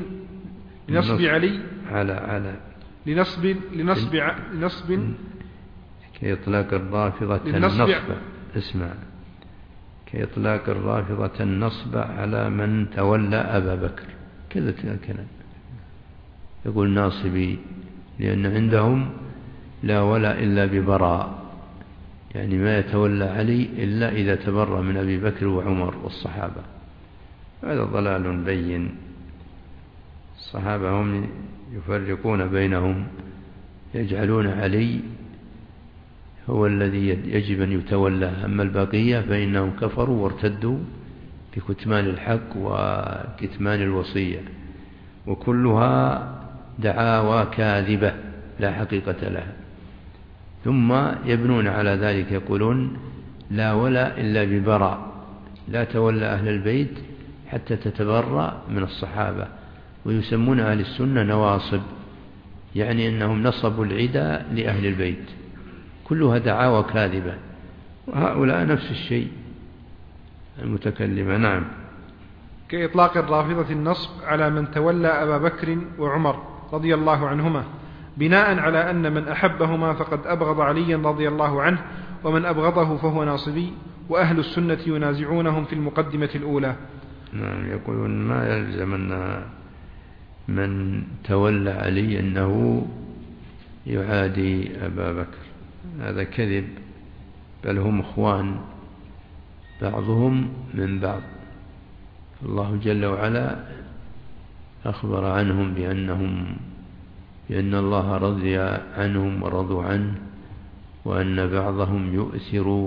كإطلاق الرافضة النصب، اسمع، كإطلاق الرافضة النصب على من تولى أبا بكر، كذا الكلام. يقول ناصبي، لأن عندهم لا ولا إلا ببراء، يعني ما يتولى علي إلا إذا تبرأ من أبي بكر وعمر والصحابة. هذا ضلال بين. الصحابة هم يفرقون بينهم، يجعلون علي هو الذي يجب أن يتولى، أما البقية فإنهم كفروا وارتدوا بكتمان الحق وكتمان الوصية، وكلها دعاوى كاذبة لا حقيقة لها. ثم يبنون على ذلك يقولون لا ولا إلا ببراء، لا تولى أهل البيت حتى تتبرأ من الصحابة، ويسمون أهل السنة نواصب، يعني أنهم نصبوا العدى لأهل البيت. كلها دعاوى كاذبة، وهؤلاء نفس الشيء المتكلمة. نعم. كإطلاق الرافضة النصب على من تولى أبا بكر وعمر رضي الله عنهما، بناء على أن من أحبهما فقد أبغض عليا رضي الله عنه، ومن أبغضه فهو ناصبي، وأهل السنة ينازعونهم في المقدمة الأولى. نعم. يقولون ما يلزم أن من تولى علي أنه يعادي أبا بكر، هذا كذب، بل هم إخوان بعضهم من بعض. الله جل وعلا أخبر عنهم بأن الله رضي عنهم ورضوا عنه، وأن بعضهم يؤثر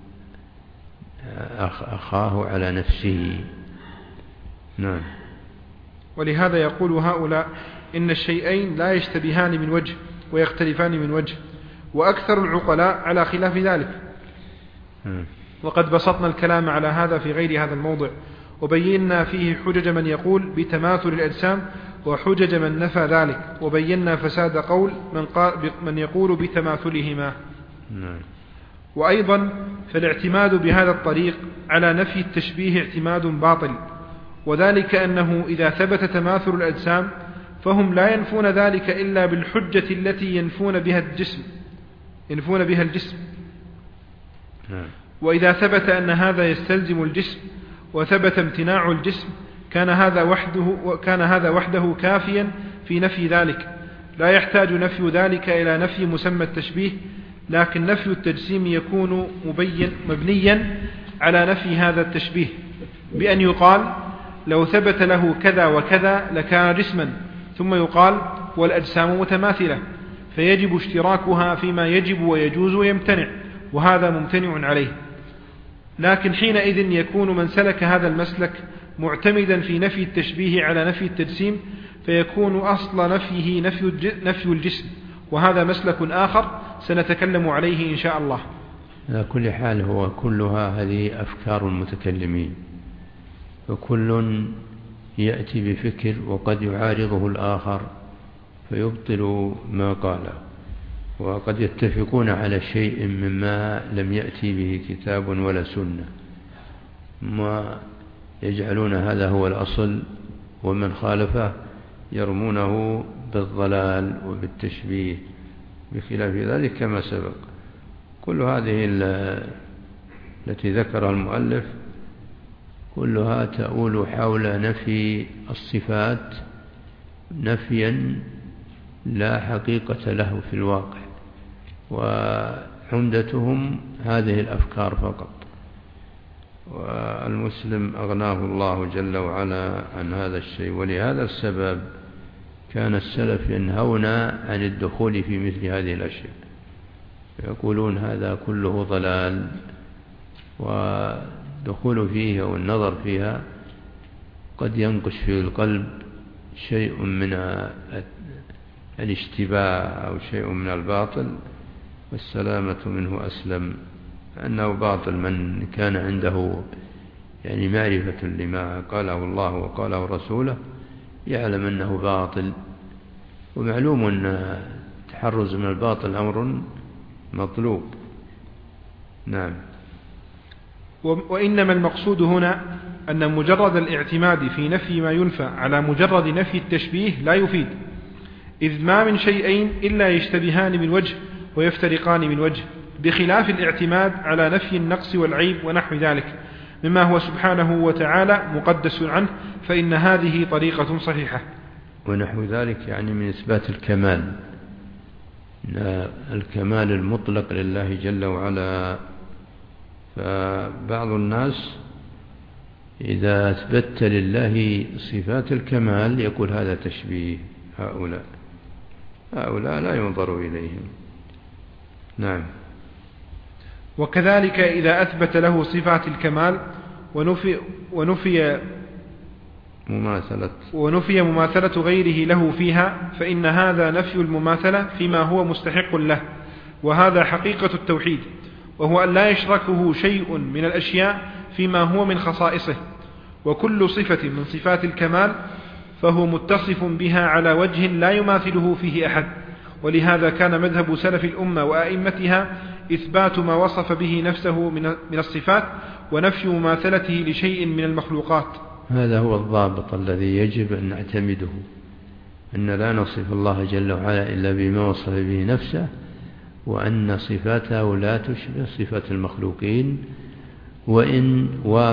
أخاه على نفسه. نعم. ولهذا يقول هؤلاء إن الشيئين لا يشتبهان من وجه ويختلفان من وجه، وأكثر العقلاء على خلاف ذلك. وقد بسطنا الكلام على هذا في غير هذا الموضع، وبينا فيه حجج من يقول بتماثل الأجسام وحجج من نفى ذلك، وبينا فساد قول من يقول بتماثلهما. وأيضا فالاعتماد بهذا الطريق على نفي التشبيه اعتماد باطل، وذلك أنه إذا ثبت تماثل الأجسام فهم لا ينفون ذلك إلا بالحجة التي ينفون بها الجسم. وإذا ثبت أن هذا يستلزم الجسم وثبت امتناع الجسم كان هذا وحده كافيا في نفي ذلك، لا يحتاج نفي ذلك إلى نفي مسمى التشبيه، لكن نفي التجسيم يكون مبنيا على نفي هذا التشبيه، بأن يقال لو ثبت له كذا وكذا لكان جسما، ثم يقال والأجسام متماثلة، فيجب اشتراكها فيما يجب ويجوز ويمتنع، وهذا ممتنع عليه. لكن حينئذ يكون من سلك هذا المسلك معتمدا في نفي التشبيه على نفي التجسيم، فيكون أصل نفيه نفي الجسم، وهذا مسلك آخر سنتكلم عليه إن شاء الله. على كل حال هو كلها هذه أفكار المتكلمين، فكل يأتي بفكر وقد يعارضه الآخر فيبطل ما قاله، وقد يتفقون على شيء مما لم يأتي به كتاب ولا سنة، ما يجعلون هذا هو الأصل، ومن خالفه يرمونه بالضلال وبالتشبيه بخلاف ذلك كما سبق. كل هذه التي ذكرها المؤلف كلها تؤول حول نفي الصفات نفيا لا حقيقة له في الواقع، وعمدتهم هذه الأفكار فقط. والمسلم أغناه الله جل وعلا عن هذا الشيء، ولهذا السبب كان السلف ينهون عن الدخول في مثل هذه الأشياء، يقولون هذا كله ضلال، والدخول فيها والنظر فيها قد ينقش في القلب شيء من الاشتباه أو شيء من الباطل، والسلامة منه أسلم، أنه باطل من كان عنده يعني معرفة لما قاله الله وقاله رسوله يعلم أنه باطل، ومعلوم أن التحرز من الباطل أمر مطلوب. نعم. وإنما المقصود هنا أن مجرد الاعتماد في نفي ما ينفى على مجرد نفي التشبيه لا يفيد، إذ ما من شيئين إلا يشتبهان من وجه ويفترقان من وجه، بخلاف الاعتماد على نفي النقص والعيب ونحو ذلك مما هو سبحانه وتعالى مقدس عنه، فإن هذه طريقة صحيحة. ونحو ذلك يعني من إثبات الكمال، الكمال المطلق لله جل وعلا. فبعض الناس إذا أثبت لله صفات الكمال يقول هذا تشبيه، هؤلاء لا ينظر إليهم. نعم. وكذلك إذا أثبت له صفات الكمال ونفي مماثلة غيره له فيها، فإن هذا نفي المماثلة فيما هو مستحق له، وهذا حقيقة التوحيد، وهو أن لا يشركه شيء من الأشياء فيما هو من خصائصه. وكل صفة من صفات الكمال فهو متصف بها على وجه لا يماثله فيه أحد. ولهذا كان مذهب سلف الأمة وأئمتها إثبات ما وصف به نفسه من الصفات، ونفي مماثلته لشيء من المخلوقات. هذا هو الضابط الذي يجب أن نعتمده، أن لا نصف الله جل وعلا إلا بما وصف به نفسه، وأن صفاته لا تشبه صفة المخلوقين، وإن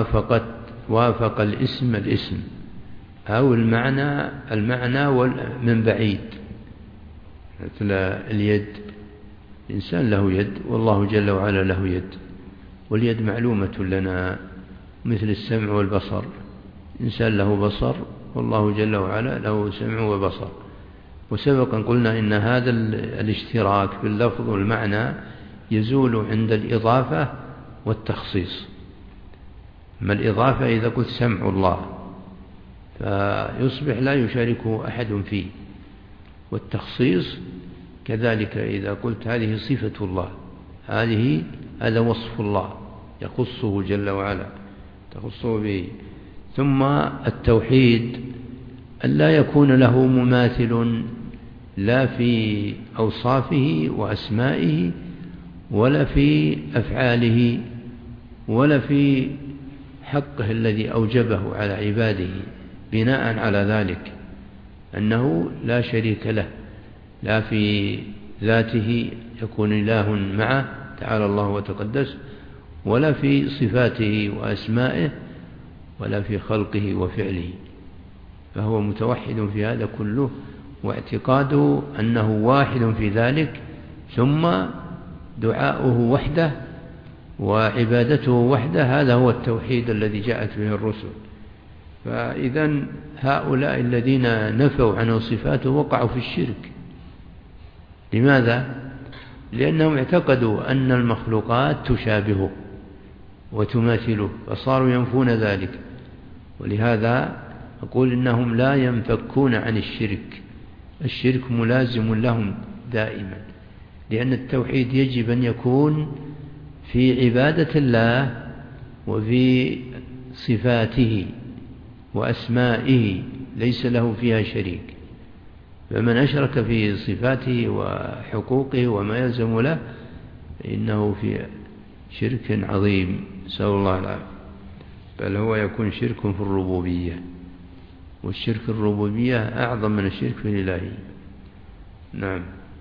وافق الاسم أو المعنى من بعيد. مثل اليد، الإنسان له يد والله جل وعلا له يد، واليد معلومة لنا، مثل السمع والبصر، الإنسان له بصر والله جل وعلا له سمع وبصر. وسبقا قلنا إن هذا الاشتراك في اللفظ والمعنى يزول عند الإضافة والتخصيص. أما الإضافة إذا قلت سمع الله فيصبح لا يشاركه أحد فيه، والتخصيص كذلك إذا قلت هذه صفة الله، هذا وصف الله يخصه جل وعلا، تخصه به. ثم التوحيد أن لا يكون له مماثل لا في أوصافه وأسمائه، ولا في أفعاله، ولا في حقه الذي أوجبه على عباده، بناء على ذلك أنه لا شريك له، لا في ذاته يكون إله معه تعالى الله وتقدس، ولا في صفاته وأسمائه، ولا في خلقه وفعله. فهو متوحد في هذا كله، واعتقاده أنه واحد في ذلك، ثم دعاؤه وحده وعبادته وحده، هذا هو التوحيد الذي جاءت به الرسل. فإذا هؤلاء الذين نفوا عنه صفاته وقعوا في الشرك. لماذا؟ لأنهم اعتقدوا أن المخلوقات تشابهه وتماثله، فصاروا ينفون ذلك. ولهذا أقول إنهم لا ينفكون عن الشرك، الشرك ملازم لهم دائما، لأن التوحيد يجب أن يكون في عبادة الله وفي صفاته وأسمائه، ليس له فيها شريك. فمن أشرك في صفاته وحقوقه وما يلزم له إنه في شرك عظيم، نسأل الله العافية. بل هو يكون شرك في الربوبية، والشرك الربوبية أعظم من الشرك في الإلهية. نعم.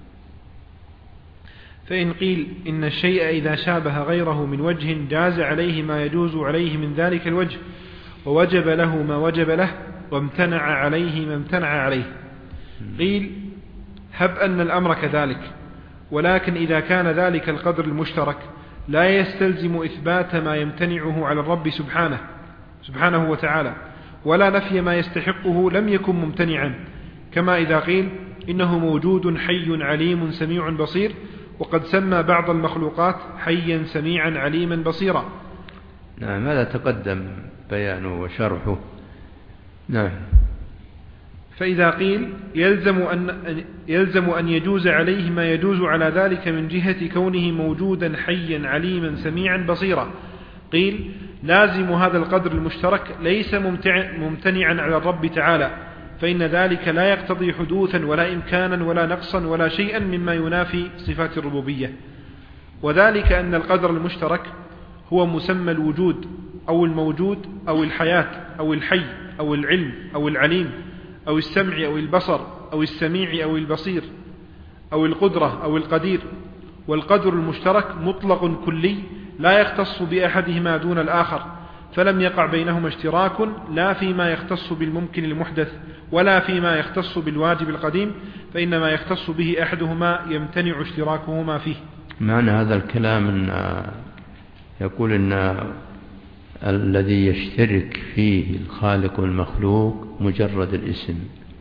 فإن قيل إن الشيء إذا شابه غيره من وجه جاز عليه ما يجوز عليه من ذلك الوجه، ووجب له ما وجب له، وامتنع عليه ما امتنع عليه، قيل هب أن الأمر كذلك، ولكن إذا كان ذلك القدر المشترك لا يستلزم إثبات ما يمتنعه على الرب سبحانه وتعالى، ولا نفي ما يستحقه لم يكن ممتنعا، كما إذا قيل إنه موجود حي عليم سميع بصير، وقد سمى بعض المخلوقات حيا سميعا عليما بصيرا. نعم، هذا تقدم بيانه وشرحه. نعم. فإذا قيل يلزم أن يجوز عليه ما يجوز على ذلك من جهة كونه موجودا حيا عليما سميعا بصيرا، قيل لازم هذا القدر المشترك ليس ممتنعا على الرب تعالى، فإن ذلك لا يقتضي حدوثا ولا إمكانا ولا نقصا ولا شيئا مما ينافي صفات الربوبية. وذلك أن القدر المشترك هو مسمى الوجود أو الموجود أو الحياة أو الحي أو العلم أو العليم أو السمع أو البصر أو السميع أو البصير أو القدرة أو القدير. والقدر المشترك مطلق كلي لا يختص بأحدهما دون الآخر، فلم يقع بينهما اشتراك لا فيما يختص بالممكن المحدث ولا فيما يختص بالواجب القديم، فإنما يختص به أحدهما يمتنع اشتراكهما فيه. معنى هذا الكلام أن يقول أن الذي يشترك فيه الخالق والمخلوق مجرد الاسم،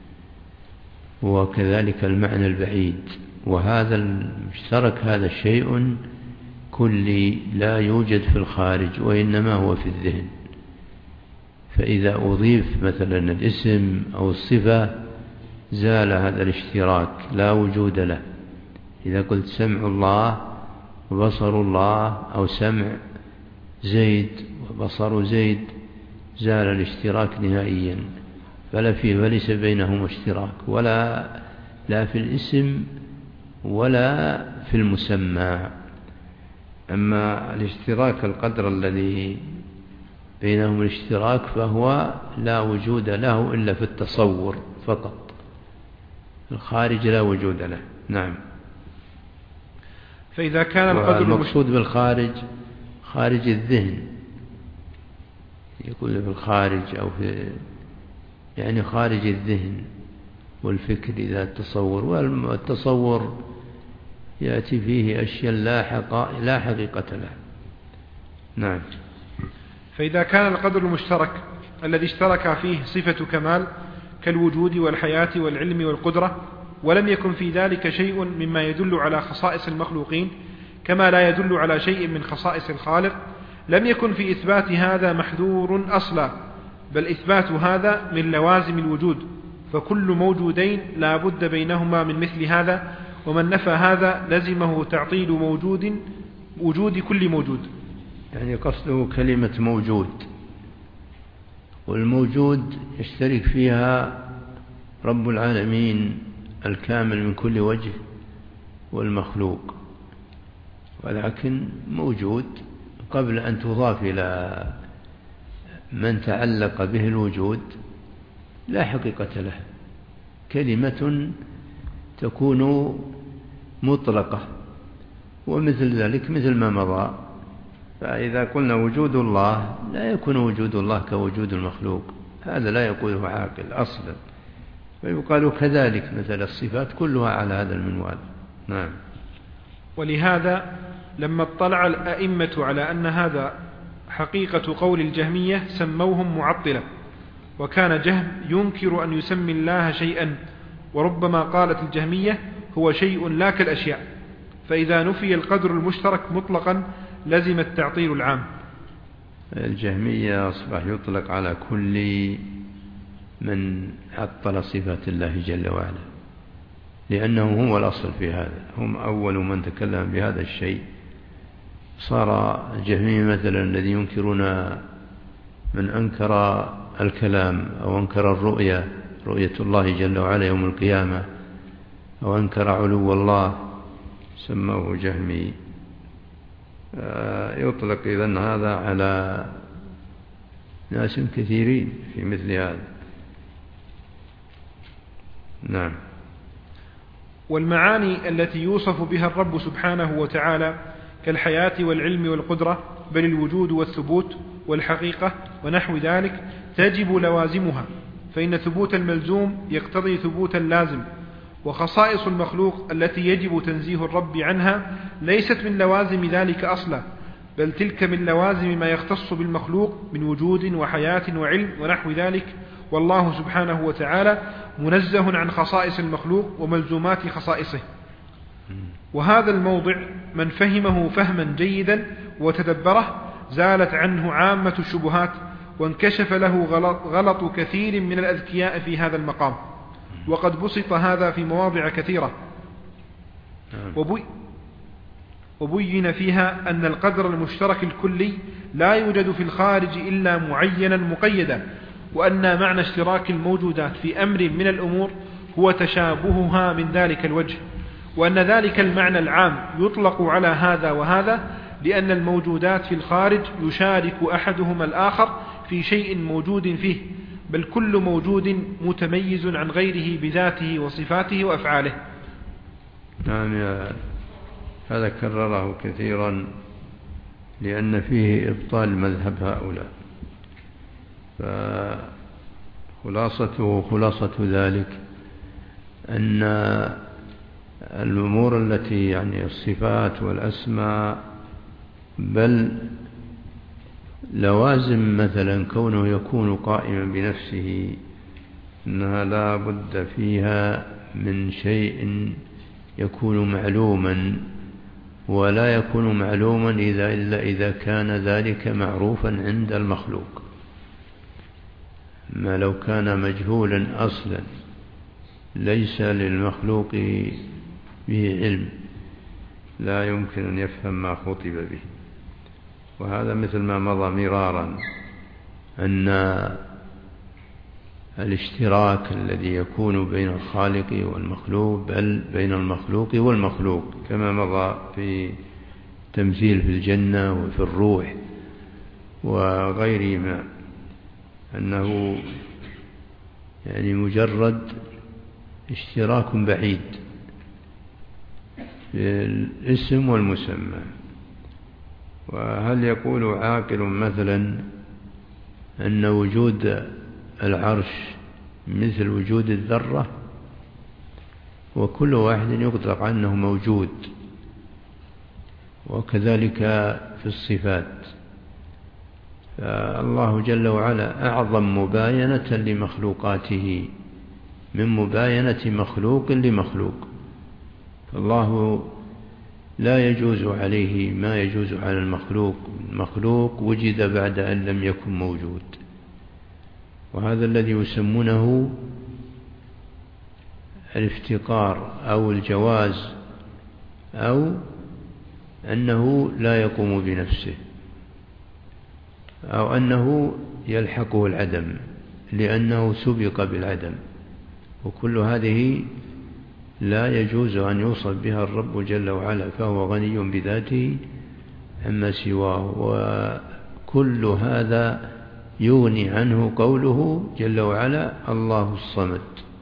وكذلك المعنى البعيد، وهذا المشترك هذا شيء كلي لا يوجد في الخارج وإنما هو في الذهن. فإذا أضيف مثلا الاسم أو الصفة زال هذا الاشتراك لا وجود له. إذا قلت سمع الله وبصر الله أو سمع زيد وبصر زيد زال الاشتراك نهائيا، فليس بينهما اشتراك ولا لا في الاسم ولا في المسمى. أما الاشتراك القدر الذي بينهم الاشتراك فهو لا وجود له إلا في التصور فقط، الخارج لا وجود له. نعم. فإذا كان القدر المقصود بالخارج خارج الذهن، يقول في الخارج أو في يعني خارج الذهن والفكر إذا التصور، والتصور يأتي فيه أشياء لا حقيقة له. نعم. فإذا كان القدر المشترك الذي اشترك فيه صفة كمال كالوجود والحياة والعلم والقدرة، ولم يكن في ذلك شيء مما يدل على خصائص المخلوقين كما لا يدل على شيء من خصائص الخالق، لم يكن في إثبات هذا محذور أصلا، بل إثبات هذا من لوازم الوجود، فكل موجودين لا بد بينهما من مثل هذا، ومن نفى هذا لزمه تعطيل وجود كل موجود. يعني قصده كلمة موجود، والموجود يشترك فيها رب العالمين الكامل من كل وجه والمخلوق، ولكن موجود قبل أن تضاف إلى من تعلق به الوجود لا حقيقة له، كلمة تكون مطلقة، ومثل ذلك مثل ما مضى. فإذا قلنا وجود الله لا يكون وجود الله كوجود المخلوق، هذا لا يقوله عاقل أصلا، فيقال كذلك مثل الصفات كلها على هذا المنوال. نعم. ولهذا لما اطلع الأئمة على أن هذا حقيقة قول الجهمية سموهم معطلة، وكان جهم ينكر أن يسمي الله شيئا، وربما قالت الجهمية هو شيء لا كالأشياء، فإذا نفي القدر المشترك مطلقا لزم التعطيل العام. الجهمية أصبح يطلق على كل من عطل صفات الله جل وعلا، لأنه هو الأصل في هذا، هم أول من تكلم بهذا الشيء. صار الجهمية مثلا الذي ينكرون من أنكر الكلام أو أنكر رؤية الله جل وعلا يوم القيامة، أو أنكر علو الله سموه جهمي. يطلق إذن هذا على ناس كثيرين في مثل هذا. نعم. والمعاني التي يوصف بها الرب سبحانه وتعالى كالحياة والعلم والقدرة، بل الوجود والثبوت والحقيقة ونحو ذلك تجب لوازمها، فإن ثبوت الملزوم يقتضي ثبوت اللازم، وخصائص المخلوق التي يجب تنزيه الرب عنها ليست من لوازم ذلك أصلا، بل تلك من لوازم ما يختص بالمخلوق من وجود وحياة وعلم ونحو ذلك، والله سبحانه وتعالى منزه عن خصائص المخلوق وملزومات خصائصه. وهذا الموضع من فهمه فهما جيدا وتدبره زالت عنه عامة الشبهات، وانكشف له غلط كثير من الأذكياء في هذا المقام، وقد بسط هذا في مواضع كثيرة، وبين فيها أن القدر المشترك الكلي لا يوجد في الخارج إلا معينا مقيدا، وأن معنى اشتراك الموجودات في أمر من الأمور هو تشابهها من ذلك الوجه، وأن ذلك المعنى العام يطلق على هذا وهذا، لأن الموجودات في الخارج يشارك أحدهما الآخر في شيء موجود فيه، بل كل موجود متميز عن غيره بذاته وصفاته وأفعاله. نعم، هذا كرره كثيرا لأن فيه إبطال مذهب هؤلاء، خلاصة ذلك أن الأمور التي يعني الصفات والأسماء، بل لوازم مثلا كونه يكون قائما بنفسه، أنها لا بد فيها من شيء يكون معلوما، ولا يكون معلوما إلا إذا كان ذلك معروفا عند المخلوق. ما لو كان مجهولا أصلا ليس للمخلوق به علم لا يمكن أن يفهم ما خطب به. وهذا مثل ما مضى مرارا أن الاشتراك الذي يكون بين الخالق والمخلوق، بل بين المخلوق والمخلوق، كما مضى في تمثيل في الجنة وفي الروح وغيرهما، أنه يعني مجرد اشتراك بعيد في الاسم والمسمى. وهل يقول عاقل مثلا أن وجود العرش مثل وجود الذرة؟ وكل واحد يطلق عنه موجود. وكذلك في الصفات، فالله جل وعلا أعظم مباينة لمخلوقاته من مباينة مخلوق لمخلوق. فالله لا يجوز عليه ما يجوز على المخلوق. المخلوق وجد بعد أن لم يكن موجود، وهذا الذي يسمونه الافتقار أو الجواز، أو أنه لا يقوم بنفسه، أو أنه يلحقه العدم لأنه سبق بالعدم. وكل هذه لا يجوز أن يوصف بها الرب جل وعلا، فهو غني بذاته عما سواه. وكل هذا يغني عنه قوله جل وعلا الله الصمد،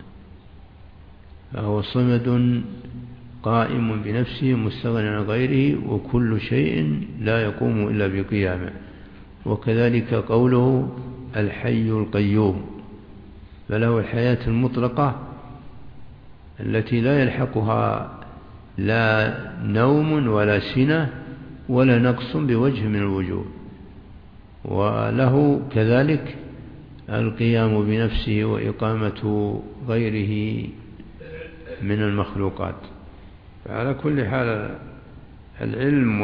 فهو صمد قائم بنفسه مستغنى عن غيره، وكل شيء لا يقوم إلا بقيامه. وكذلك قوله الحي القيوم، فله الحياة المطلقة التي لا يلحقها لا نوم ولا سنة ولا نقص بوجه من الوجوه. وله كذلك القيام بنفسه وإقامة غيره من المخلوقات. فعلى كل حال العلم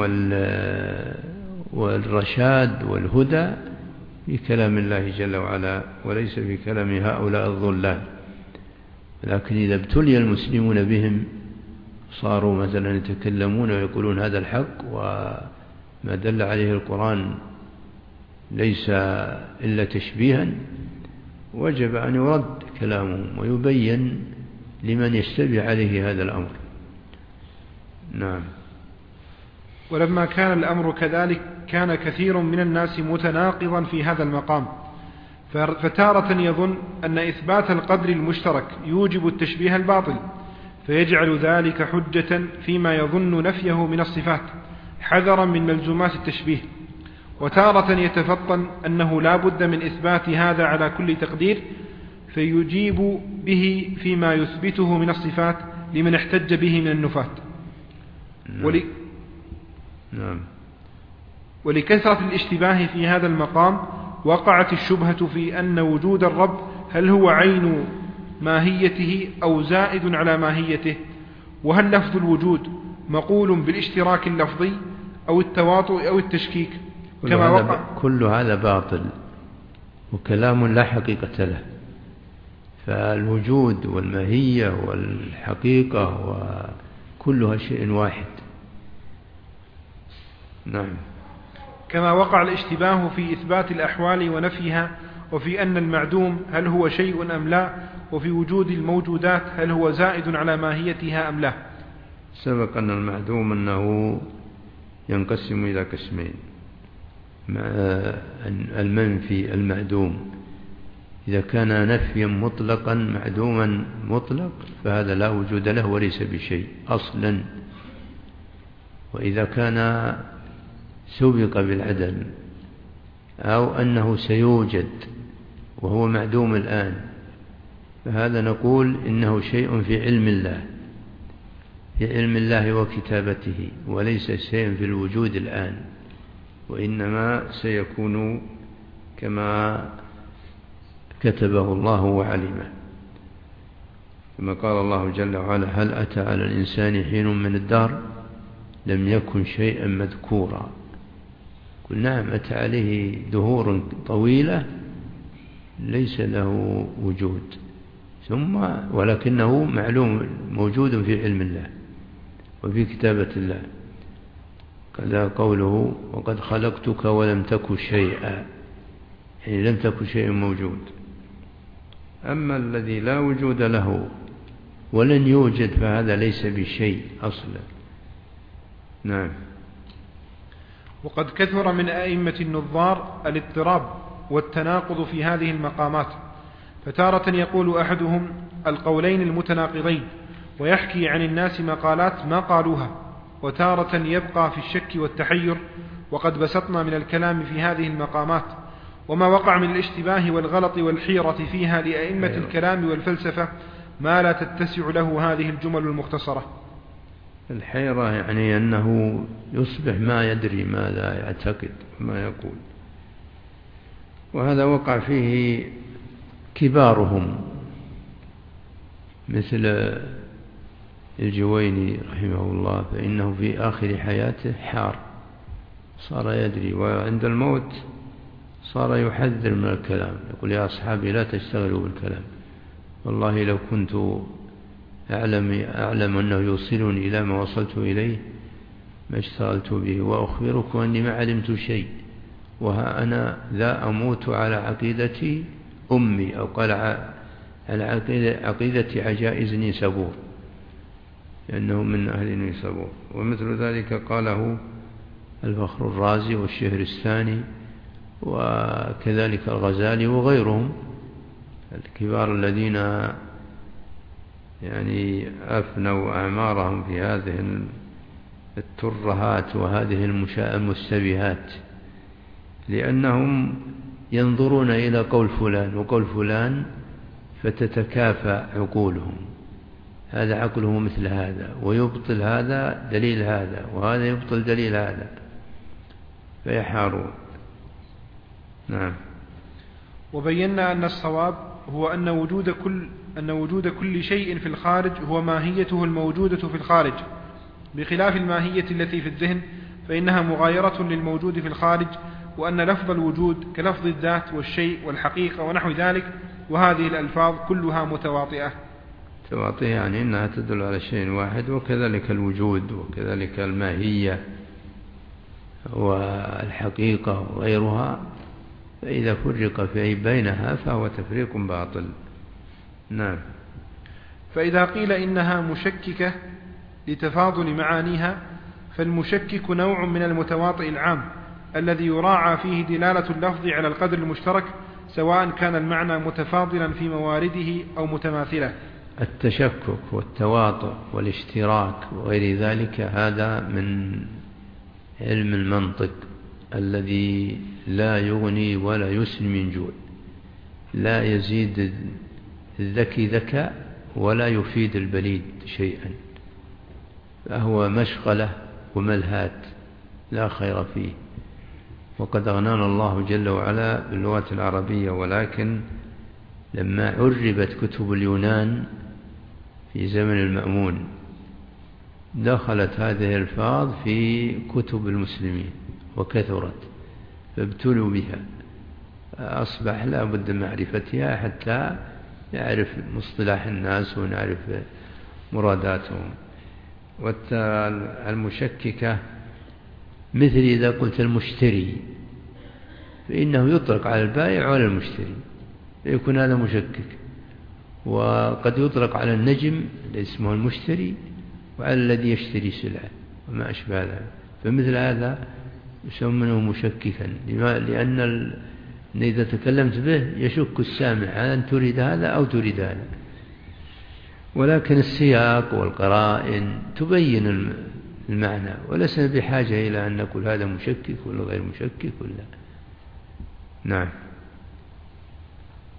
والرشاد والهدى في كلام الله جل وعلا، وليس في كلام هؤلاء الضلال. لكن إذا ابتلي المسلمون بهم صاروا مثلا يتكلمون ويقولون هذا الحق وما دل عليه القرآن ليس إلا تشبيها، وجب أن يرد كلامهم ويبين لمن يشتبه عليه هذا الأمر. نعم. ولما كان الأمر كذلك كان كثير من الناس متناقضا في هذا المقام، فتارة يظن أن إثبات القدر المشترك يوجب التشبيه الباطل، فيجعل ذلك حجة فيما يظن نفيه من الصفات حذرا من ملزومات التشبيه. وتارة يتفطن أنه لا بد من إثبات هذا على كل تقدير، فيجيب به فيما يثبته من الصفات لمن احتج به من النفاة. ولكثرة الاشتباه في هذا المقام وقعت الشبهة في أن وجود الرب هل هو عين ماهيته أو زائد على ماهيته، وهل لفظ الوجود مقول بالاشتراك اللفظي أو التواطؤ أو التشكيك كما وقع. كل هذا باطل وكلام لا حقيقة له. فالوجود والماهية والحقيقة وكلها شيء واحد. نعم. كما وقع الاشتباه في إثبات الأحوال ونفيها، وفي أن المعدوم هل هو شيء أم لا، وفي وجود الموجودات هل هو زائد على ماهيتها أم لا. سبق أن المعدوم أنه ينقسم إلى قسمين: المنفي المعدوم إذا كان نفيا مطلقا معدوما مطلق فهذا لا وجود له وليس بشيء أصلا. وإذا كان سبق بالعدم أو أنه سيوجد وهو معدوم الآن، فهذا نقول إنه شيء في علم الله، في علم الله وكتابته، وليس شيء في الوجود الآن، وإنما سيكون كما كتبه الله وعلمه، كما قال الله جل وعلا: هل أتى على الإنسان حين من الدهر لم يكن شيئا مذكورا. قل نعم، أتى عليه دهور طويلة ليس له وجود، ولكنه معلوم موجود في علم الله وفي كتابة الله. كذا قوله: وقد خلقتك ولم تك شيئا، يعني لم تك شيء موجود. أما الذي لا وجود له ولن يوجد فهذا ليس بشيء أصلا. نعم. وقد كثر من أئمة النظار الاضطراب والتناقض في هذه المقامات، فتارة يقول أحدهم القولين المتناقضين ويحكي عن الناس مقالات ما قالوها، وتارة يبقى في الشك والتحير. وقد بسطنا من الكلام في هذه المقامات وما وقع من الاشتباه والغلط والحيرة فيها لأئمة الكلام والفلسفة ما لا تتسع له هذه الجمل المختصرة. الحيرة يعني أنه يصبح ما يدري ماذا يعتقد ما يقول، وهذا وقع فيه كبارهم مثل الجويني رحمه الله، فإنه في آخر حياته حار، صار يدري، وعند الموت صار يحذر من الكلام، يقول: يا أصحابي لا تشتغلوا بالكلام، والله لو كنت أعلم أنه يوصلني إلى ما وصلت إليه ما اشتغلت به، وأخبركم أني ما علمت شيء، وها أنا لا أموت على عقيدة أمي، أو قال على عقيدة عجائز نيسابور، لأنه من أهل نيسابور. ومثل ذلك قاله الفخر الرازي والشهرستاني وكذلك الغزالي وغيرهم الكبار الذين يعني أفنوا أعمارهم في هذه الترهات وهذه المشتبهات، لأنهم ينظرون إلى قول فلان وقول فلان فتتكافى عقولهم، هذا عقله مثل هذا، ويبطل هذا دليل هذا، وهذا يبطل دليل هذا، فيحارون. نعم. وبينا أن الصواب هو أن وجود كل شيء في الخارج هو ماهيته الموجودة في الخارج، بخلاف الماهية التي في الذهن فإنها مغايرة للموجود في الخارج، وأن لفظ الوجود كلفظ الذات والشيء والحقيقة ونحو ذلك، وهذه الألفاظ كلها متواطئة يعني إنها تدل على شيء واحد، وكذلك الوجود وكذلك الماهية والحقيقة وغيرها، فإذا فرق في بينها فهو تفريق باطل. نعم. فإذا قيل إنها مشككة لتفاضل معانيها، فالمشكك نوع من المتواطئ العام الذي يراعى فيه دلالة اللفظ على القدر المشترك، سواء كان المعنى متفاضلا في موارده أو متماثلة. التشكك والتواطؤ والاشتراك وغير ذلك هذا من علم المنطق الذي لا يغني ولا يسمن من جوع، لا يزيد الذكي ذكاء ولا يفيد البليد شيئا، فهو مشغلة وملهات لا خير فيه. وقد أغنانا الله جل وعلا باللغة العربية، ولكن لما عربت كتب اليونان في زمن المأمون دخلت هذه الألفاظ في كتب المسلمين وكثرت، فابتلوا بها، أصبح لا بد من معرفتها حتى يعرف مصطلح الناس ونعرف مراداتهم. والمشككة مثل إذا قلت المشتري، فإنه يطلق على البائع وعلى المشتري، فيكون هذا مشكك. وقد يطلق على النجم اسمه المشتري وعلى الذي يشتري سلعة وما أشبه ذلك، فمثل هذا يسمونه مشككا، لأن إذا تكلمت به يشك السامع أن تريد هذا أو تريد هذا، ولكن السياق والقرائن تبين المعنى، ولسنا بحاجة إلى أن نقول هذا مشكك ولا غير مشكك ولا. نعم.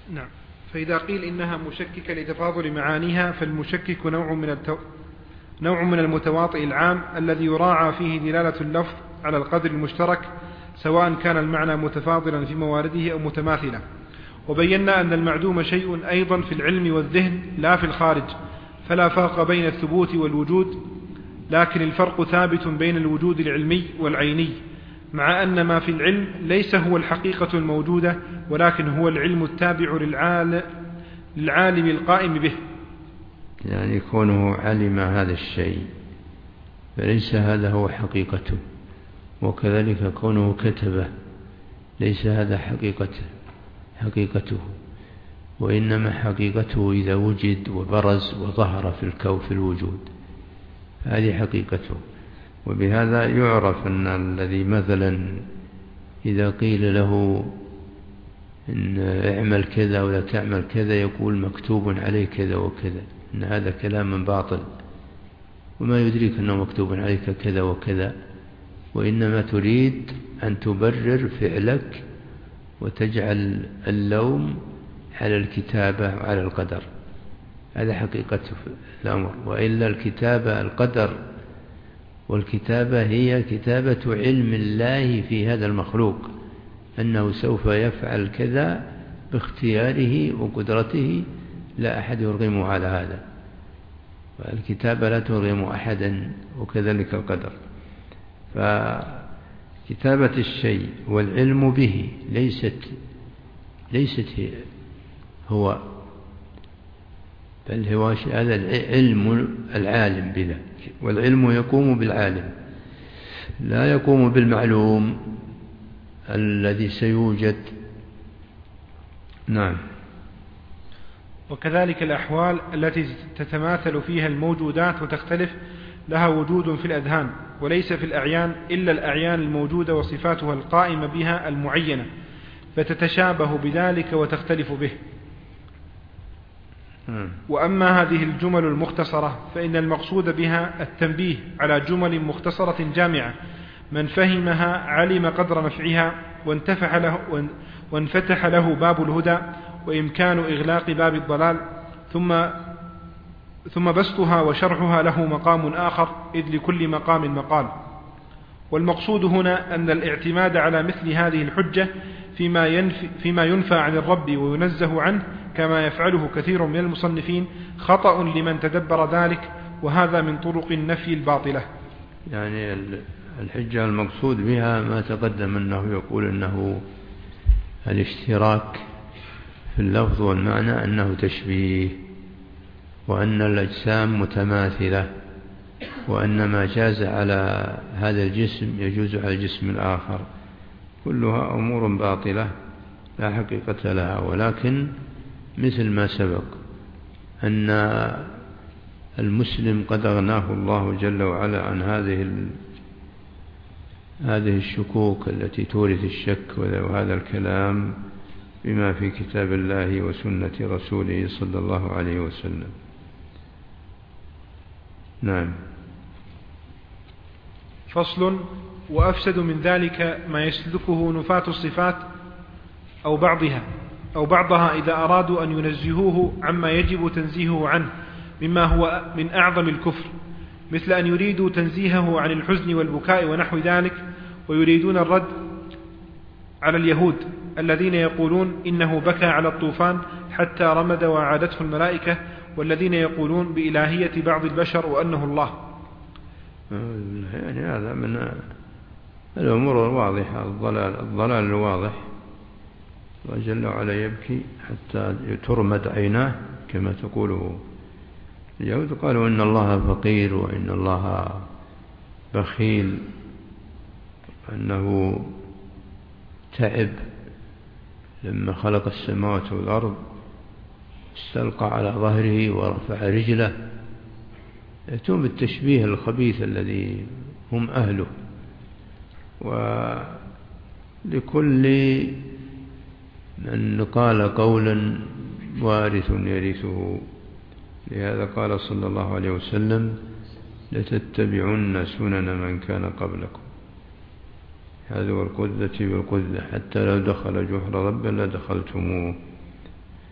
نعم. فإذا قيل إنها مشككة لتفاضل معانيها، فالمشكك نوع من المتواطئ العام الذي يراعى فيه دلالة اللفظ على القدر المشترك، سواء كان المعنى متفاضلا في موارده أو متماثلا. وبينا أن المعدوم شيء أيضا في العلم والذهن لا في الخارج، فلا فرق بين الثبوت والوجود، لكن الفرق ثابت بين الوجود العلمي والعيني، مع أن ما في العلم ليس هو الحقيقة الموجودة، ولكن هو العلم التابع للعالم القائم به. يعني كونه علم هذا الشيء فليس هذا هو حقيقته، وكذلك كونه كتبه ليس هذا حقيقته، وإنما حقيقته إذا وجد وبرز وظهر في الكون في الوجود، هذه حقيقته. وبهذا يعرف أن الذي مثلا إذا قيل له إن اعمل كذا ولا تعمل كذا يقول مكتوب عليه كذا وكذا، إن هذا كلام باطل، وما يدريك أنه مكتوب عليك كذا وكذا، وإنما تريد أن تبرر فعلك وتجعل اللوم على الكتابة وعلى القدر. هذا حقيقة الأمر. وإلا الكتابة القدر، والكتابة هي كتابة علم الله في هذا المخلوق أنه سوف يفعل كذا باختياره وقدرته، لا أحد يرغمه على هذا، والكتابة لا ترغم أحدا، وكذلك القدر. فكتابة الشيء والعلم به ليست هو، بل هو هذا العلم العالم بذلك، والعلم يقوم بالعالم لا يقوم بالمعلوم الذي سيوجد. نعم. وكذلك الأحوال التي تتماثل فيها الموجودات وتختلف لها وجود في الأذهان، وليس في الأعيان إلا الأعيان الموجودة وصفاتها القائمة بها المعينة، فتتشابه بذلك وتختلف به. وأما هذه الجمل المختصرة فإن المقصود بها التنبيه على جمل مختصرة جامعة، من فهمها علم قدر نفعها وانفتح له باب الهدى وإمكان إغلاق باب الضلال، ثم بسطها وشرحها له مقام آخر، إذ لكل مقام مقال. والمقصود هنا أن الاعتماد على مثل هذه الحجة فيما ينفى عن الرب وينزه عنه، كما يفعله كثير من المصنفين، خطأ لمن تدبر ذلك، وهذا من طرق النفي الباطلة. يعني الحجة المقصود بها ما تقدم أنه يقول أنه الاشتراك في اللفظ والمعنى أنه تشبيه، وأن الأجسام متماثلة، وأن ما جاز على هذا الجسم يجوز على الجسم الآخر، كلها أمور باطلة لا حقيقة لها. ولكن مثل ما سبق أن المسلم قد أغناه الله جل وعلا عن هذه الشكوك التي تورث الشك وهذا الكلام بما في كتاب الله وسنة رسوله صلى الله عليه وسلم. نعم. فصل. وأفسد من ذلك ما يسلكه نفاة الصفات أو بعضها إذا أرادوا أن ينزهوه عما يجب تنزيهه عنه مما هو من أعظم الكفر، مثل أن يريدوا تنزيهه عن الحزن والبكاء ونحو ذلك، ويريدون الرد على اليهود الذين يقولون إنه بكى على الطوفان حتى رمد وعادته الملائكة، والذين يقولون بإلهية بعض البشر وأنه الله. يعني هذا من الأمور الواضحة، الضلال الواضح. وجل وعلا يبكي حتى ترمد عيناه كما تقوله اليهود، قالوا إن الله فقير وإن الله بخيل، أنه تعب لما خلق السماوات والأرض، استلقى على ظهره ورفع رجله، يأتون بالتشبيه الخبيث الذي هم أهله. ولكل من قال قولا وارث يرثه، لهذا قال صلى الله عليه وسلم لتتبعن سنن من كان قبلكم، هذا والقذة بالقذة، حتى لو دخل جحر رب لدخلتموه.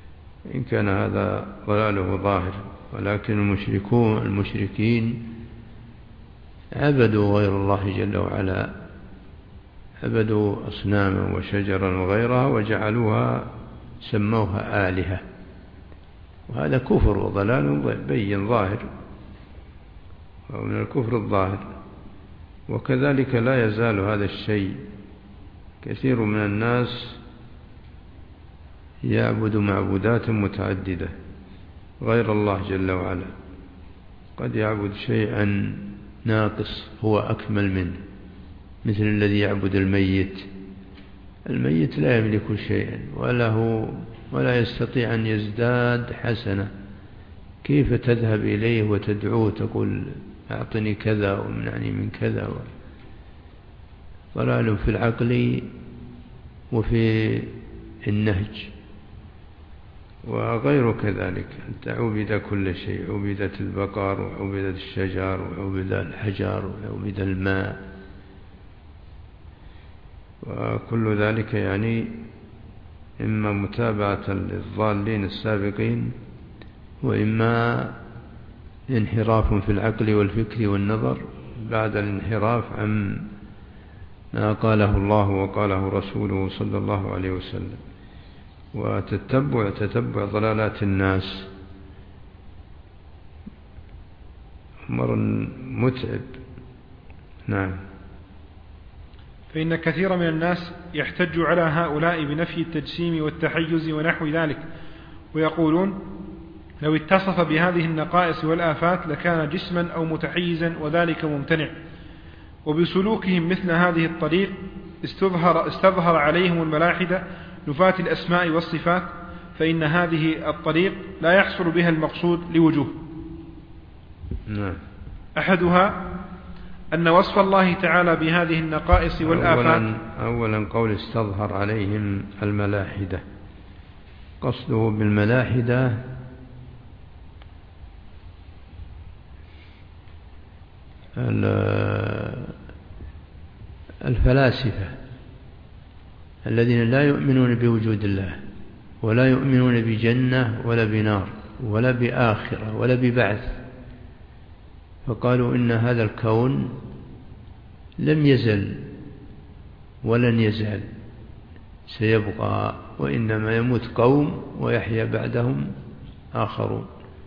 إن كان هذا ضلاله ظاهر. ولكن المشركين عبدوا غير الله جل وعلا، عبدوا أصناما وشجرا وغيرها وجعلوها سموها آلهة، وهذا كفر وضلال بين ظاهر، ومن الكفر الظاهر. وكذلك لا يزال هذا الشيء، كثير من الناس يعبد معبودات متعددة غير الله جل وعلا، قد يعبد شيئا ناقص هو أكمل منه، مثل الذي يعبد الميت. الميت لا يملك شيئا ولا يستطيع أن يزداد حسنة، كيف تذهب إليه وتدعوه تقول أعطني كذا ومنعني من كذا؟ ضلال في العقل وفي النهج وغير كذلك. أنت عبد كل شيء، عبدت البقر وعبدت الشجر وعبد الحجر وعبد الماء، وكل ذلك يعني إما متابعة للضالين السابقين، وإما انحراف في العقل والفكر والنظر بعد الانحراف عن ما قاله الله وقاله رسوله صلى الله عليه وسلم، وتتبع ضلالات الناس أمر متعب. نعم. فإن كثير من الناس يحتج على هؤلاء بنفي التجسيم والتحيز ونحو ذلك، ويقولون لو اتصف بهذه النقائص والآفات لكان جسما أو متحيزا، وذلك ممتنع. وبسلوكهم مثل هذه الطريق استظهر عليهم الملاحدة نفاة الأسماء والصفات، فإن هذه الطريق لا يحصل بها المقصود لوجوه. أحدها أن وصف الله تعالى بهذه النقائص والآفات. أولا قول استظهر عليهم الملاحدة، قصده بالملاحدة الفلاسفة الذين لا يؤمنون بوجود الله، ولا يؤمنون بجنة ولا بنار ولا بآخرة ولا ببعث، فقالوا إن هذا الكون لم يزل ولن يزال، سيبقى، وإنما يموت قوم ويحيا بعدهم آخرون.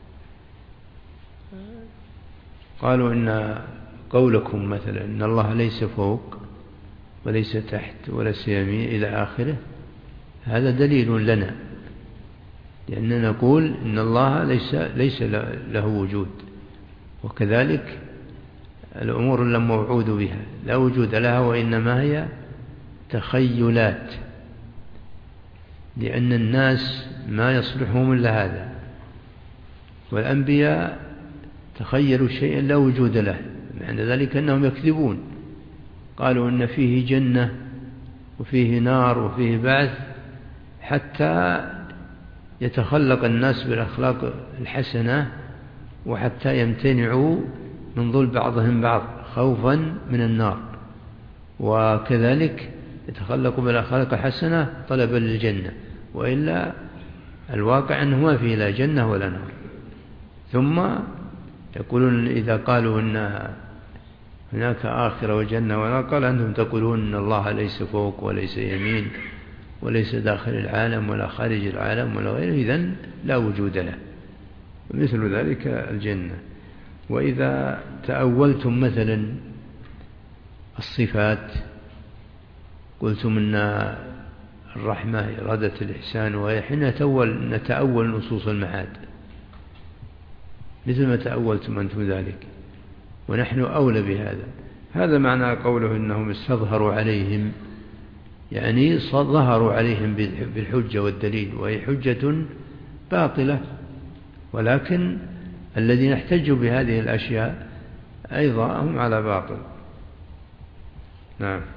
قالوا إن قولكم مثلا إن الله ليس فوق وليس تحت ولا يمين إلى آخره، هذا دليل لنا، لأننا نقول إن الله ليس له وجود، وكذلك الأمور لم موعود بها لا وجود لها، وإنما هي تخيلات، لأن الناس ما يصلحهم إلا هذا، والأنبياء تخيلوا شيئا لا وجود له، معنى ذلك أنهم يكذبون. قالوا إن فيه جنة وفيه نار وفيه بعث حتى يتخلق الناس بالأخلاق الحسنة، وحتى يمتنعوا من ظلم بعضهم بعض خوفا من النار، وكذلك يتخلقوا بالأخلاق الحسنة طلبا للجنة، وإلا الواقع أنه ما فيه لا جنة ولا نار. ثم يقولون إذا قالوا أن هناك آخرة وجنة ونار، قال أنتم تقولون أن الله ليس فوق وليس يمين وليس داخل العالم ولا خارج العالم ولا غيره، إذن لا وجود له. مثل ذلك الجنة. وإذا تأولتم مثلا الصفات، قلتم أن الرحمة إرادة الإحسان، وحين نتأول نصوص المعاد مثل ما تأولتم أنتم ذلك، ونحن أولى بهذا. هذا معنى قوله إنهم استظهروا عليهم، يعني ظهروا عليهم بالحجة والدليل، وهي حجة باطلة، ولكن الذين احتجوا بهذه الأشياء أيضا هم على باطل. نعم.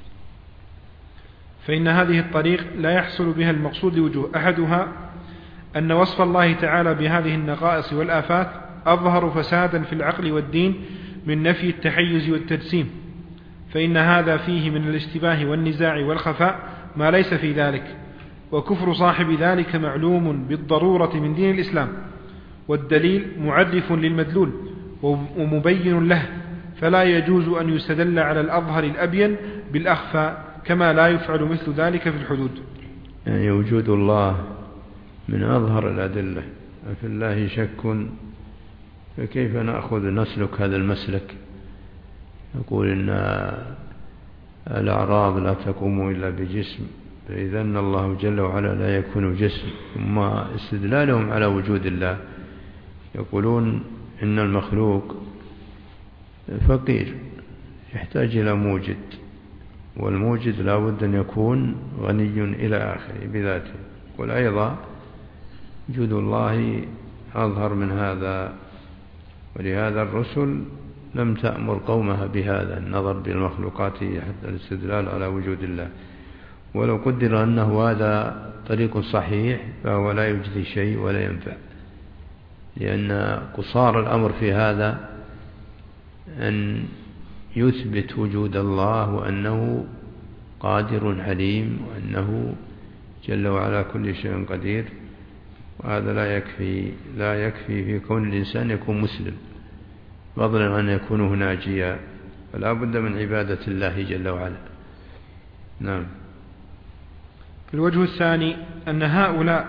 فإن هذه الطريق لا يحصل بها المقصود لوجوه. أحدها أن وصف الله تعالى بهذه النقائص والآفات أظهر فسادا في العقل والدين من نفي التحيز والتجسيم، فإن هذا فيه من الاشتباه والنزاع والخفاء ما ليس في ذلك. وكفر صاحب ذلك معلوم بالضرورة من دين الإسلام، والدليل معرف للمدلول ومبين له، فلا يجوز أن يستدل على الأظهر الأبين بالأخفى، كما لا يفعل مثل ذلك في الحدود. يعني وجود الله من أظهر الأدلة، ففي الله شك، فكيف نسلك هذا المسلك؟ نقول إن الأعراض لا تقوم إلا بجسم، فإذا أن الله جل وعلا لا يكون جسم. ثم استدلالهم على وجود الله يقولون إن المخلوق فقير يحتاج إلى موجد، والموجد لا بد أن يكون غني إلى آخره بذاته. قل أيضا وجود الله أظهر من هذا، ولهذا الرسل لم تأمر قومها بهذا النظر بالمخلوقات حتى الاستدلال على وجود الله. ولو قدر أنه هذا طريق صحيح فهو لا يجزي شيء ولا ينفع، لأن قصار الأمر في هذا أن يثبت وجود الله وأنه قادر عليم وأنه جل وعلا كل شيء قدير، وهذا لا يكفي في كون الإنسان يكون مسلم، فضلا عن يكونه ناجيا، فلا بد من عبادة الله جل وعلا. نعم. الوجه الثاني أن هؤلاء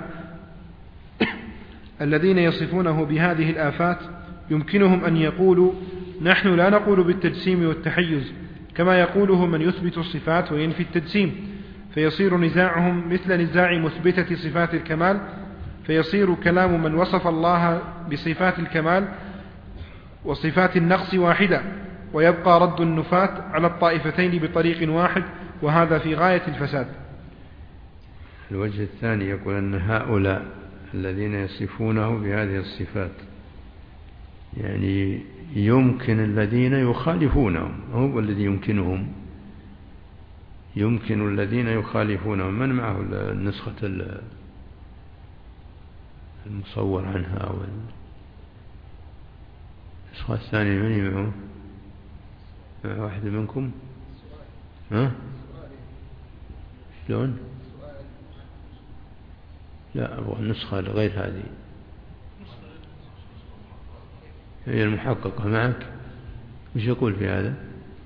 الذين يصفونه بهذه الآفات يمكنهم أن يقولوا نحن لا نقول بالتجسيم والتحيز، كما يقوله من يثبت الصفات وينفي التجسيم، فيصير نزاعهم مثل نزاع مثبتة صفات الكمال، فيصير كلام من وصف الله بصفات الكمال وصفات النقص واحدة، ويبقى رد النفاة على الطائفتين بطريق واحد، وهذا في غاية الفساد. الوجه الثاني يقول أن هؤلاء الذين يصفونه بهذه الصفات يعني يمكن الذين يخالفونهم، هو الذي يمكنهم، يمكن الذين يخالفونهم. من معه النسخة المصور عنها النسخة الثانية؟ من معه؟ مع واحد منكم؟ ها؟ شلون؟ لا، أبغى النسخة غير هذه، هي المحققة معك. وش يقول في هذا؟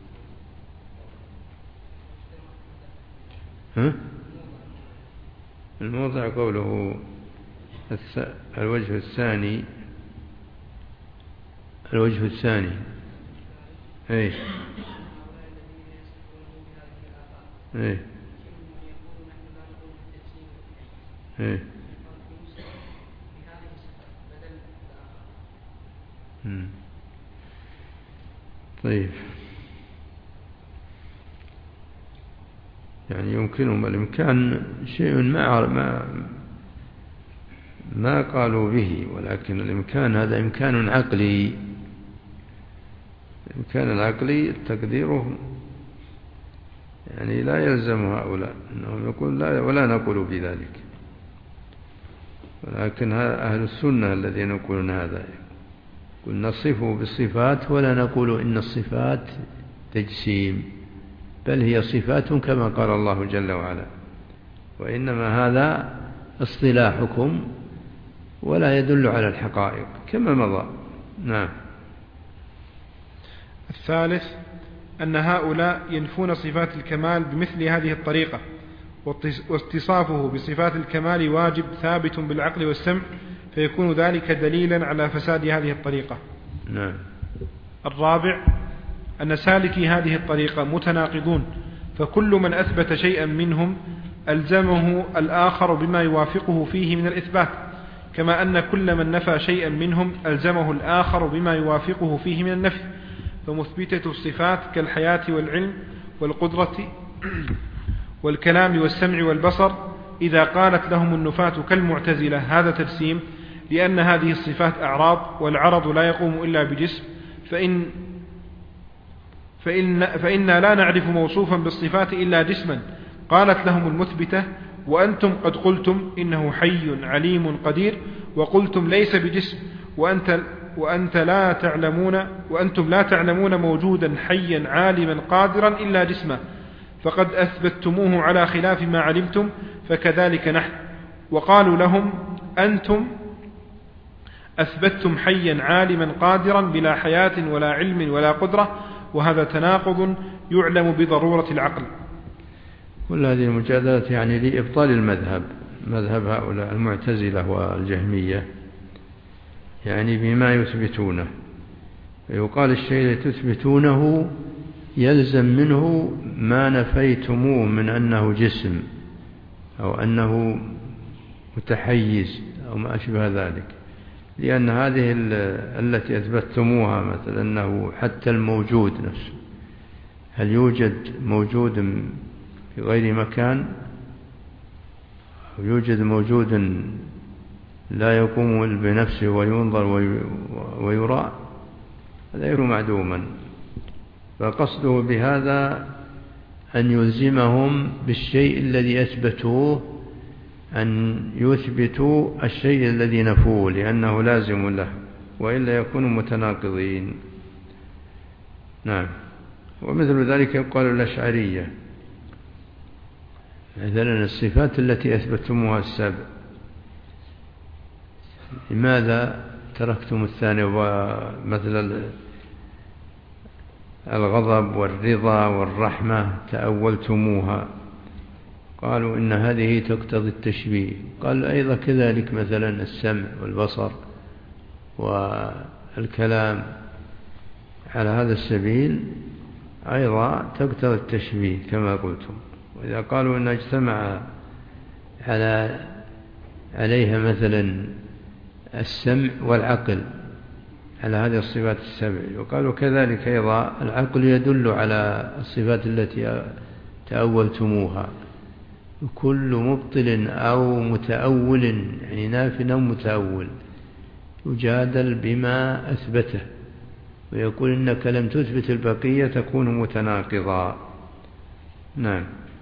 ها؟ الموضع قوله الوجه الثاني ايه ايه ايه طيب، يعني يمكنهم الإمكان شيء ما قالوا به، ولكن الإمكان هذا إمكان عقلي. الإمكان العقلي تقديره يعني لا يلزم هؤلاء أنهم يقول لا ولا نقول بذلك، ولكن أهل السنة الذين يقولون هذا يقول نصفه بالصفات ولا نقول إن الصفات تجسيم، بل هي صفات كما قال الله جل وعلا، وإنما هذا اصطلاحكم ولا يدل على الحقائق كما مضى. نعم. الثالث أن هؤلاء ينفون صفات الكمال بمثل هذه الطريقة، واتصافه بصفات الكمال واجب ثابت بالعقل والسمع، فيكون ذلك دليلا على فساد هذه الطريقة. نعم. الرابع أن سالكي هذه الطريقة متناقضون، فكل من أثبت شيئا منهم ألزمه الآخر بما يوافقه فيه من الإثبات، كما أن كل من نفى شيئا منهم ألزمه الآخر بما يوافقه فيه من النفي. فمثبتة الصفات كالحياة والعلم والقدرة والكلام والسمع والبصر إذا قالت لهم النفاة كالمعتزلة هذا تجسيم، لأن هذه الصفات أعراض، والعرض لا يقوم إلا بجسم، فإنا لا نعرف موصوفا بالصفات إلا جسما. قالت لهم المثبتة وأنتم قد قلتم إنه حي عليم قدير، وقلتم ليس بجسم، وأنتم لا تعلمون موجودا حيا عالما قادرا إلا جسما، فقد أثبتتموه على خلاف ما علمتم، فكذلك نحن. وقالوا لهم أنتم أثبتتم حيا عالما قادرا بلا حياة ولا علم ولا قدرة، وهذا تناقض يعلم بضرورة العقل. كل هذه المجادلات يعني لإبطال المذهب، مذهب هؤلاء المعتزلة والجهمية، يعني بما يثبتونه. يقال الشيء الذي تثبتونه يلزم منه ما نفيتموه من أنه جسم أو أنه متحيز أو ما أشبه ذلك، لأن هذه التي أثبتتموها مثلا أنه حتى الموجود نفسه، هل يوجد موجود في غير مكان أو يوجد موجود لا يقوم بنفسه وينظر ويرى؟ هذا غير معدوما. فقصده بهذا أن يلزمهم بالشيء الذي أثبتوه أن يثبتوا الشيء الذي نفوه، لأنه لازم له، وإلا يكونوا متناقضين. نعم. ومثل ذلك يقال الأشعرية مثلا الصفات التي أثبتموها السبع، لماذا تركتم الثاني؟ مثل الغضب والرضا والرحمة تأولتموها، قالوا إن هذه تقتضي التشبيه. قال أيضا كذلك مثلا السمع والبصر والكلام على هذا السبيل أيضا تقتضي التشبيه كما قلتم. وإذا قالوا إن اجتمع عليها مثلا السمع والعقل على هذه الصفات السبع، وقالوا كذلك أيضا العقل يدل على الصفات التي تأولتموها. كل مبطل أو متأول، يعني ناف أو متأول، يجادل بما أثبته ويقول إنك لم تثبت البقية تكون متناقضا. نعم.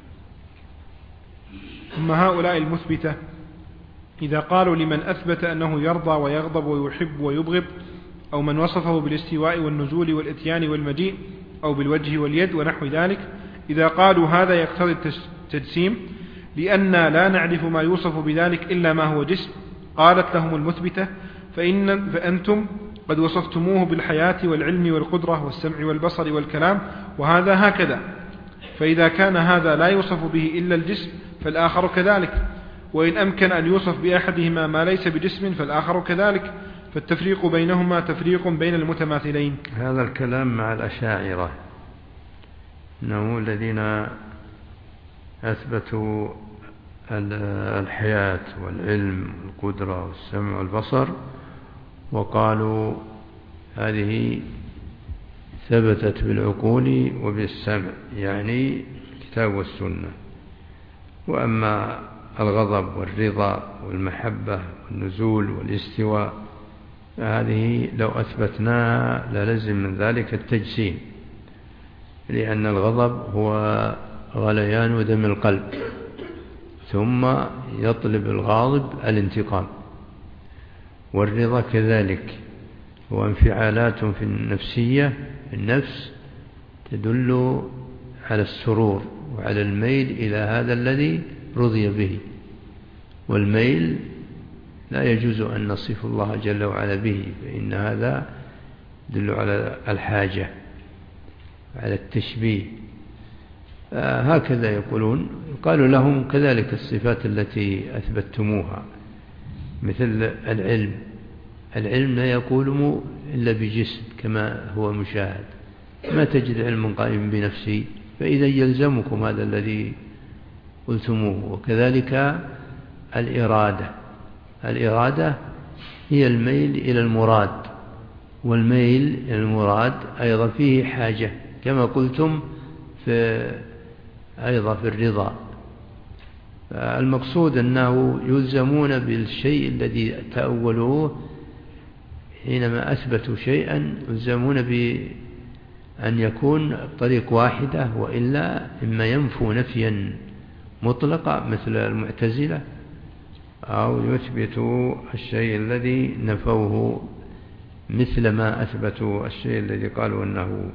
ثم هؤلاء المثبتة إذا قالوا لمن أثبت أنه يرضى ويغضب ويحب ويبغض، أو من وصفه بالاستواء والنزول والإتيان والمجيء أو بالوجه واليد ونحو ذلك، إذا قالوا هذا يقتضي التجسيم لأننا لا نعرف ما يوصف بذلك إلا ما هو جسم، قالت لهم المثبتة فأنتم قد وصفتموه بالحياة والعلم والقدرة والسمع والبصر والكلام، وهذا هكذا. فإذا كان هذا لا يوصف به إلا الجسم فالآخر كذلك، وإن أمكن أن يوصف بأحدهما ما ليس بجسم فالآخر كذلك، فالتفريق بينهما تفريق بين المتماثلين. هذا الكلام مع الأشاعرة، إنهم الذين أثبتوا الحياة والعلم والقدرة والسمع والبصر، وقالوا هذه ثبتت بالعقول وبالسمع، يعني الكتاب والسنة. وأما الغضب والرضا والمحبة والنزول والاستواء هذه لو أثبتناها للزم من ذلك التجسيم، لأن الغضب هو غليان دم القلب، ثم يطلب الغاضب الانتقام، والرضا كذلك هو انفعالات في النفسية، النفس تدل على السرور وعلى الميل إلى هذا الذي رضي به، والميل لا يجوز أن نصف الله جل وعلا به، فإن هذا يدل على الحاجة على التشبيه. هكذا يقولون. قالوا لهم كذلك الصفات التي أثبتتموها مثل العلم لا يقول إلا بجسم كما هو مشاهد، ما تجد علم قائم بنفسه، فإذا يلزمكم هذا الذي قلتموه. وكذلك الإرادة هي الميل إلى المراد، والميل إلى المراد أيضا فيه حاجة كما قلتم أيضا في الرضا. المقصود أنه يلزمون بالشيء الذي تأولوه، حينما أثبتوا شيئا يلزمون بأن يكون الطريق واحدة، وإلا إما ينفوا نفيا مطلقا مثل المعتزلة، أو يثبتوا الشيء الذي نفوه مثل ما أثبتوا الشيء الذي قالوا أنه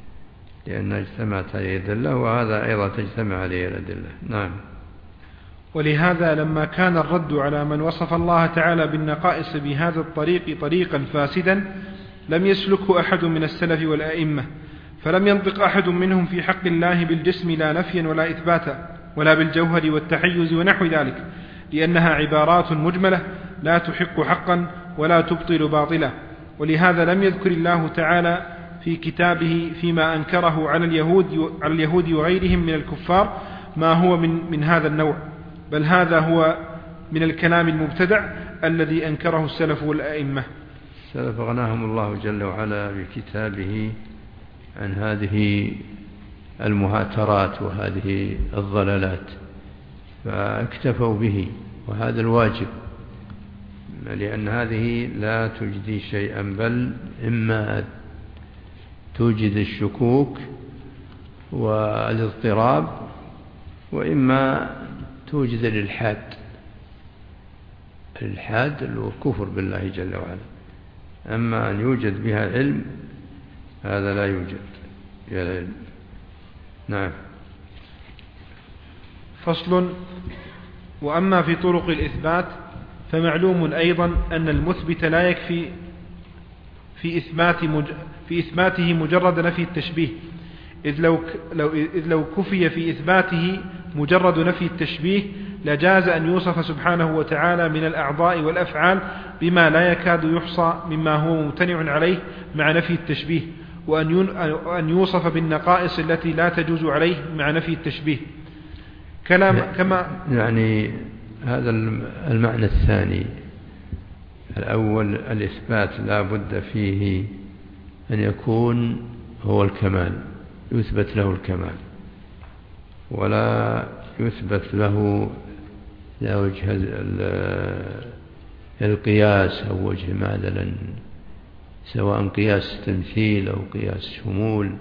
لأن اجتمعت عليه الأدلة، وهذا أيضا تجتمع عليه الأدلة. نعم. ولهذا لما كان الرد على من وصف الله تعالى بالنقائص بهذا الطريق طريقا فاسدا لم يسلكه أحد من السلف والأئمة، فلم ينطق أحد منهم في حق الله بالجسم لا نفيا ولا إثباتا ولا بالجوهر والتحيز ونحو ذلك، لأنها عبارات مجملة لا تحق حقا ولا تبطل باطلا. ولهذا لم يذكر الله تعالى في كتابه فيما أنكره على اليهود وغيرهم من الكفار ما هو من هذا النوع، بل هذا هو من الكلام المبتدع الذي أنكره السلف والأئمة. السلف غناهم الله جل وعلا بكتابه عن هذه المهاترات وهذه الضلالات، فاكتفوا به، وهذا الواجب، لأن هذه لا تجدي شيئا، بل إما توجد الشكوك والاضطراب، وإما توجد الإلحاد اللي هو الكفر بالله جل وعلا. أما أن يوجد بها علم هذا لا يوجد يا العلم. نعم. فصل. وأما في طرق الإثبات فمعلوم أيضا أن المثبت لا يكفي في إثباته مجرد نفي التشبيه، إذ لو كفي في إثباته مجرد نفي التشبيه لجاز أن يوصف سبحانه وتعالى من الأعضاء والأفعال بما لا يكاد يحصى مما هو ممتنع عليه مع نفي التشبيه، وأن يوصف بالنقائص التي لا تجوز عليه مع نفي التشبيه. كما يعني هذا المعنى الثاني. الأول الإثبات لا بد فيه أن يكون هو الكمال، يثبت له الكمال، ولا يثبت له لا وجه القياس أو وجه مثلا سواء قياس تمثيل أو قياس شمول،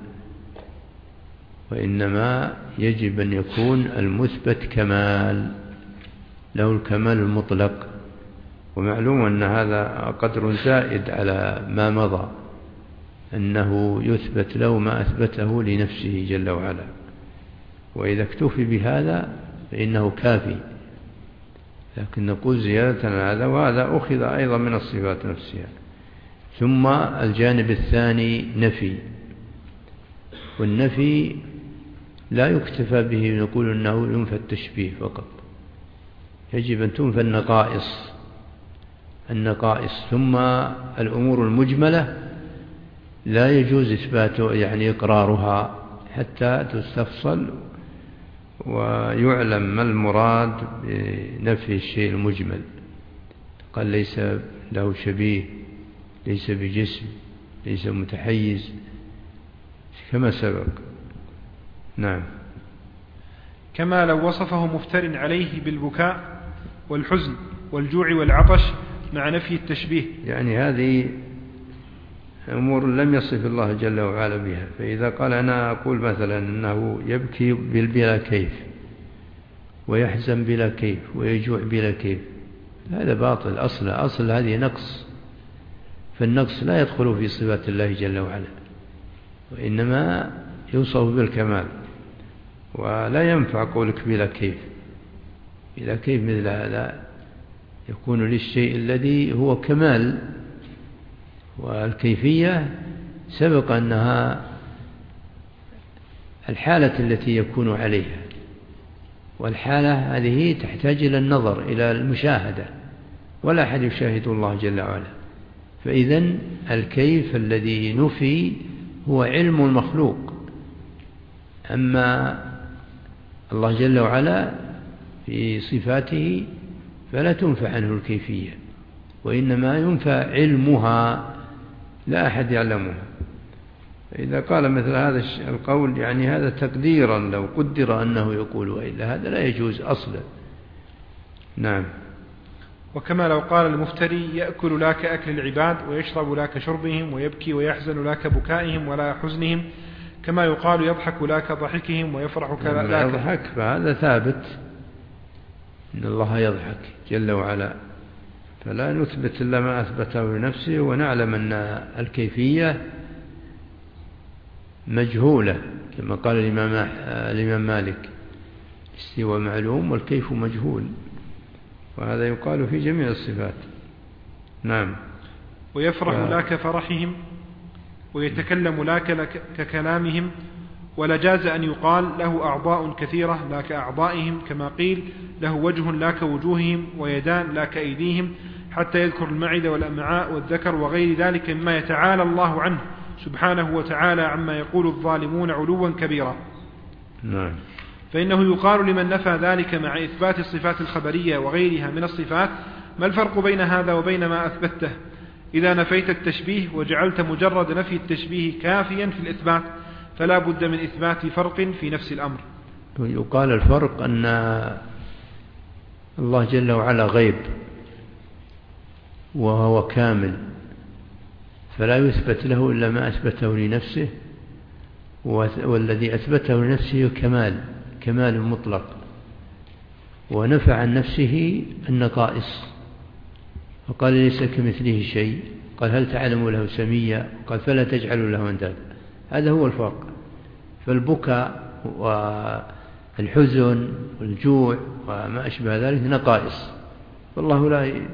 وإنما يجب أن يكون المثبت كمال، له الكمال المطلق. ومعلوم أن هذا قدر زائد على ما مضى، أنه يثبت له ما أثبته لنفسه جل وعلا، وإذا اكتفي بهذا فإنه كافي. لكن نقول زيادة على هذا، وهذا أخذ أيضا من الصفات نفسها. ثم الجانب الثاني نفي، والنفي لا يكتفى به، نقول أنه ينفى التشبيه فقط، يجب أن تنفى النقائص. ثم الأمور المجملة لا يجوز إثباته، يعني إقرارها حتى تستفصل ويعلم ما المراد بنفي الشيء المجمل. قال ليس له شبيه، ليس بجسم، ليس متحيز، كما سبق. نعم. كما لو وصفه مفتر عليه بالبكاء والحزن والجوع والعطش مع نفي التشبيه، يعني هذه أمور لم يصف الله جل وعلا بها. فإذا قال أنا أقول مثلا أنه يبكي بلا كيف، ويحزن بلا كيف، ويجوع بلا كيف، هذا باطل. أصل هذه نقص، فالنقص لا يدخل في صفات الله جل وعلا، وإنما يوصف بالكمال. ولا ينفع قولك بلا كيف. بلا كيف مثل هذا يكون للشيء الذي هو كمال، والكيفية سبق أنها الحالة التي يكون عليها، والحالة هذه تحتاج إلى النظر، إلى المشاهدة، ولا أحد يشاهد الله جل وعلا. فإذن الكيف الذي نفي هو علم المخلوق، أما الله جل وعلا في صفاته فلا تنفى عنه الكيفية، وإنما ينفى علمها، لا أحد يعلمها. إذا قال مثل هذا القول يعني هذا تقديرا، لو قدر أنه يقول، وإلا هذا لا يجوز أصلا. نعم. وكما لو قال المفتري يأكل لا كأكل العباد، ويشرب لا كشربهم، ويبكي ويحزن لا كبكائهم ولا حزنهم، كما يقال يضحك لا كضحكهم، ويفرح لا يضحك، فهذا ثابت إن الله يضحك جل وعلا، فلا نثبت إلا ما أثبته لنفسه، ونعلم أن الكيفية مجهولة كما قال الإمام مالك: الاستواء معلوم والكيف مجهول، وهذا يقال في جميع الصفات. نعم. ويفرح لا كفرحهم ويتكلم لا ككلامهم، ولجاز أن يقال له أعضاء كثيرة لا كأعضائهم، كما قيل له وجه لا كوجوههم ويدان لا كأيديهم، حتى يذكر المعدة والأمعاء والذكر وغير ذلك مما يتعالى الله عنه سبحانه وتعالى عما يقول الظالمون علوا كبيرا. نعم. فإنه يقال لمن نفى ذلك مع إثبات الصفات الخبرية وغيرها من الصفات: ما الفرق بين هذا وبين ما أثبته؟ إذا نفيت التشبيه وجعلت مجرد نفي التشبيه كافيا في الإثبات، فلا بد من إثبات فرق في نفس الأمر. يقال الفرق أن الله جل وعلا غيب وهو كامل، فلا يثبت له إلا ما أثبته لنفسه، والذي أثبته لنفسه كمال مطلق، ونفع عن نفسه النقائص، فقال ليس كمثله شيء، قال هل تعلم له سميا، قال فلا تجعلوا له أندادا. هذا هو الفرق. فالبكاء والحزن والجوع وما أشبه ذلك نقائص، والله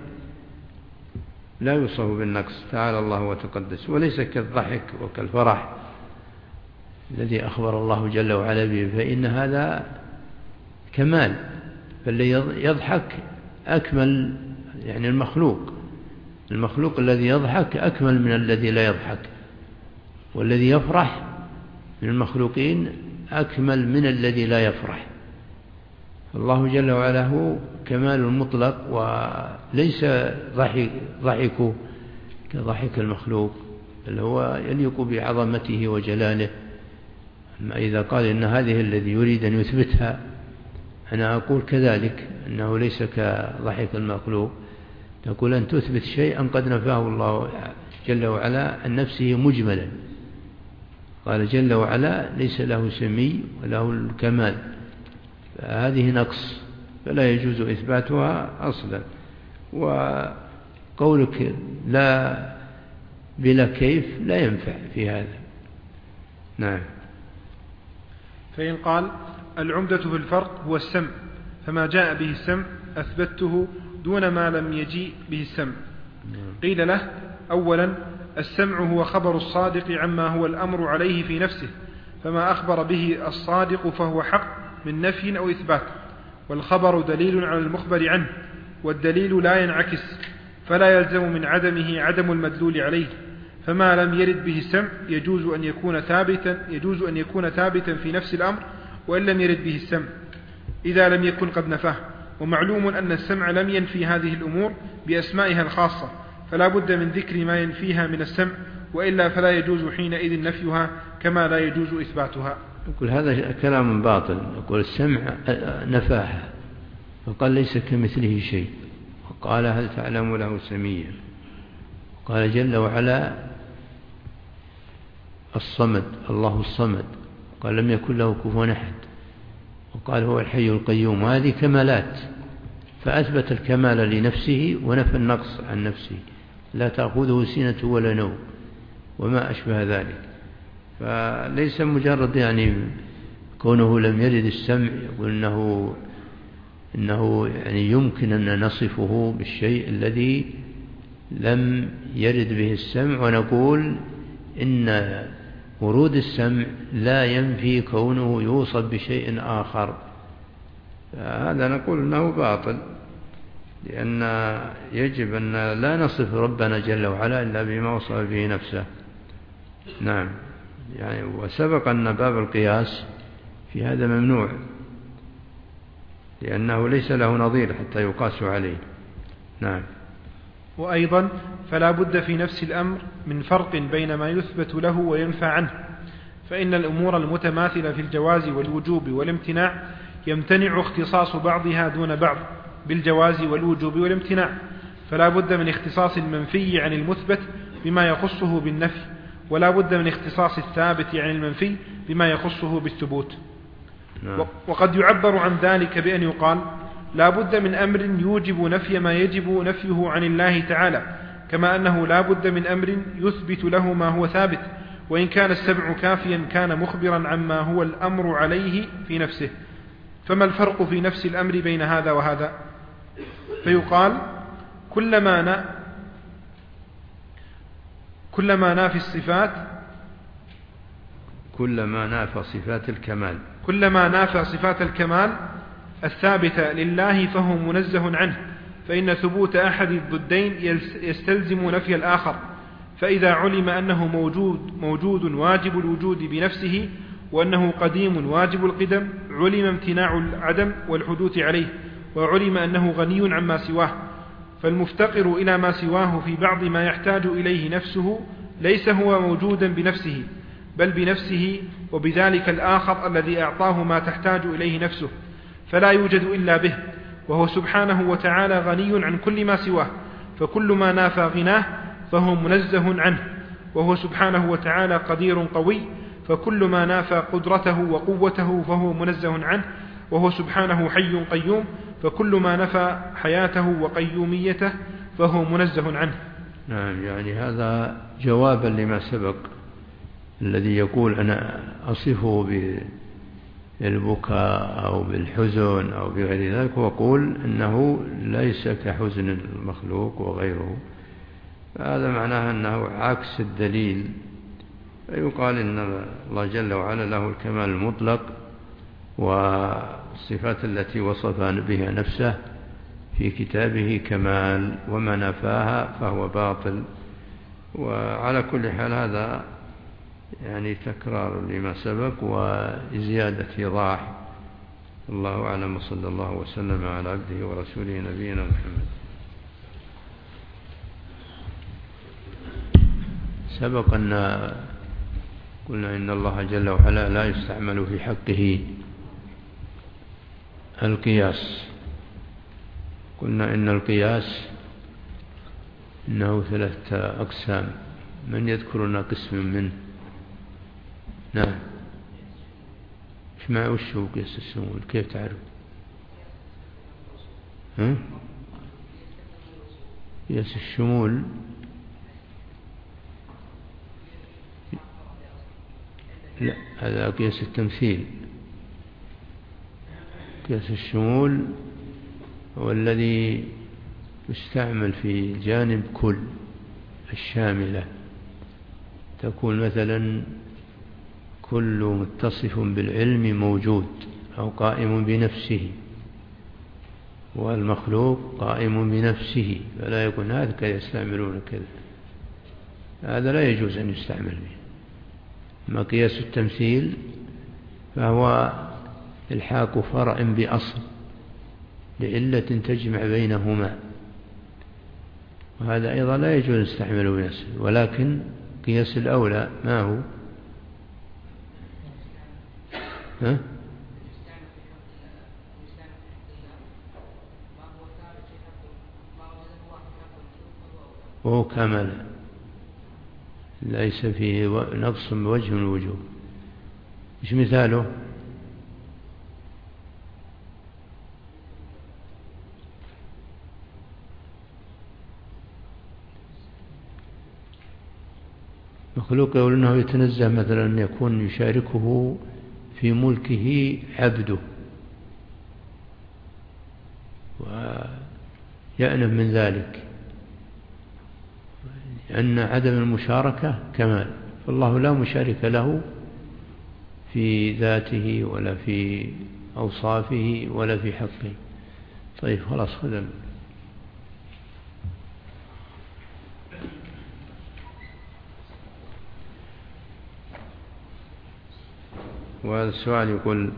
لا يوصف بالنقص، تعالى الله وتقدس، وليس كالضحك وكالفرح الذي أخبر الله جل وعلا به، فإن هذا كمال. فالذي يضحك أكمل، يعني المخلوق الذي يضحك أكمل من الذي لا يضحك، والذي يفرح من المخلوقين أكمل من الذي لا يفرح. الله جل وعلا هو كمال مطلق، وليس ضحكه كضحك المخلوق، بل هو يليق بعظمته وجلاله. أما إذا قال إن هذه الذي يريد أن يثبتها، أنا أقول كذلك أنه ليس كضحك المخلوق. تقول أن تثبت شيئا قد نفاه الله جل وعلا عن نفسه مجملا، قال جل وعلا ليس له سمي وله الكمال، فهذه نقص فلا يجوز إثباتها أصلا. وقولك لا بلا كيف لا ينفع في هذا. نعم. فإن قال العمدة في الفرق هو السمع، فما جاء به السمع أثبته دون ما لم يجيء به السمع. قيل له: أولا السمع هو خبر الصادق عما هو الأمر عليه في نفسه، فما أخبر به الصادق فهو حق من نفي أو إثبات، والخبر دليل على المخبر عنه، والدليل لا ينعكس، فلا يلزم من عدمه عدم المدلول عليه. فما لم يرد به السمع يجوز أن يكون ثابتا في نفس الأمر وإن لم يرد به السمع إذا لم يكن قد نفاه. ومعلوم أن السمع لم ينفي هذه الأمور بأسمائها الخاصة، فلا بد من ذكر ما ينفيها من السمع، وإلا فلا يجوز حينئذ نفيها كما لا يجوز إثباتها. يقول هذا كلام باطل. يقول السمع نفاها، فقال ليس كمثله شيء، وقال هل تعلم له سميا، قال جل وعلا الصمد، الله الصمد، قال لم يكن له كفوا أحد، وقال هو الحي القيوم. هذه كمالات، فأثبت الكمال لنفسه ونفى النقص عن نفسه، لا تأخذه سنة ولا نوم وما أشبه ذلك. فليس مجرد يعني كونه لم يرد السمع يقول إنه يعني يمكن أن نصفه بالشيء الذي لم يرد به السمع، ونقول إن ورود السمع لا ينفي كونه يوصف بشيء آخر. هذا نقول إنه باطل، لأن يجب أن لا نصف ربنا جل وعلا إلا بما وصف به نفسه. نعم. يعني وسبق أن باب القياس في هذا ممنوع، لأنه ليس له نظير حتى يقاس عليه. نعم. وأيضا فلا بد في نفس الأمر من فرق بين ما يثبت له وينفى عنه، فإن الأمور المتماثلة في الجواز والوجوب والامتناع يمتنع اختصاص بعضها دون بعض بالجواز والوجوب والامتناع، فلا بد من اختصاص المنفي عن المثبت بما يخصه بالنفي، ولا بد من اختصاص الثابت عن المنفي بما يخصه بالثبوت. وقد يعبر عن ذلك بأن يقال لا بد من أمر يوجب نفي ما يجب نفيه عن الله تعالى، كما أنه لا بد من أمر يثبت له ما هو ثابت، وإن كان السمع كافيا كان مخبرا عما هو الأمر عليه في نفسه. فما الفرق في نفس الأمر بين هذا وهذا؟ فيقال كلما نافى صفات الكمال الثابتة لله فهو منزه عنه، فإن ثبوت أحد الضدين يستلزم نفي الآخر. فإذا علم أنه موجود واجب الوجود بنفسه، وأنه قديم واجب القدم، علم امتناع العدم والحدوث عليه، وعلم أنه غني عما سواه. فالمفتقر إلى ما سواه في بعض ما يحتاج إليه نفسه ليس هو موجودا بنفسه، بل بنفسه وبذلك الآخر الذي أعطاه ما تحتاج إليه نفسه، فلا يوجد إلا به، وهو سبحانه وتعالى غني عن كل ما سواه. فكل ما نافى غناه فهو منزه عنه، وهو سبحانه وتعالى قدير قوي. فكل ما نافى قدرته وقوته فهو منزه عنه، وهو سبحانه حي قيوم. فكل ما نفى حياته وقيوميته فهو منزه عنه. نعم، يعني هذا جوابا لما سبق، الذي يقول أنا أصفه بالبكاء أو بالحزن أو بغير ذلك، وقول أنه ليس كحزن المخلوق وغيره، فهذا معناه أنه عكس الدليل. فيقال إن الله جل وعلا له الكمال المطلق، والصفات التي وصف بها نفسه في كتابه كمال، وما نفاها فهو باطل. وعلى كل حال هذا يعني تكرار لما سبق وزيادة إيضاح. الله أعلم، وصلى الله وسلم على عبده ورسوله نبينا محمد. سبق أن قلنا إن الله جل وعلا لا يستعمل في حقه القياس. قلنا إن القياس إنه 3 أقسام. من يذكر لنا قسم منه؟ نعم، وش هو قياس الشمول؟ كيف تعرف؟ قياس الشمول لا، هذا قياس التمثيل. قياس الشمول هو الذي يستعمل في جانب كل الشاملة. تكون مثلا كل متصف بالعلم موجود أو قائم بنفسه، والمخلوق قائم بنفسه، فلا يكون هذا كذا يستعملون كذا، هذا لا يجوز أن يستعمل به. أما قياس التمثيل فهو الحاق فرع بأصل لعلة تجمع بينهما، وهذا أيضا لا يجوز أن يستعمله بنفسه. ولكن قياس الأولى ما هو؟ وهو كامل، ليس فيه نقص بوجه من الوجوه. إيش مثاله؟ مخلوق يقول أنه يتنزه مثلا أن يكون يشاركه في ملكه عبده، ويأنف من ذلك، لأن عدم المشاركة كمال، فالله لا مشارك له في ذاته ولا في أوصافه ولا في حقه. طيب خلاص، خذل. وهذا السؤال يقول: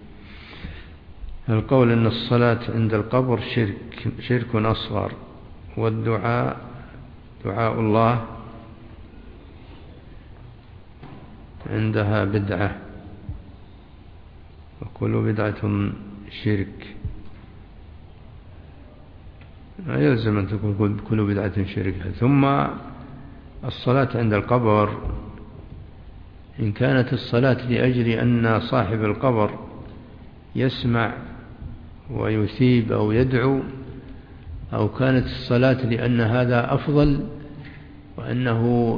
القول أن الصلاة عند القبر شرك أصغر، والدعاء دعاء الله عندها بدعة، وكل بدعة شرك. لا يلزم أن تكون كل بدعة شرك. ثم الصلاة عند القبر إن كانت الصلاة لأجل أن صاحب القبر يسمع ويثيب أو يدعو، أو كانت الصلاة لأن هذا أفضل وأنه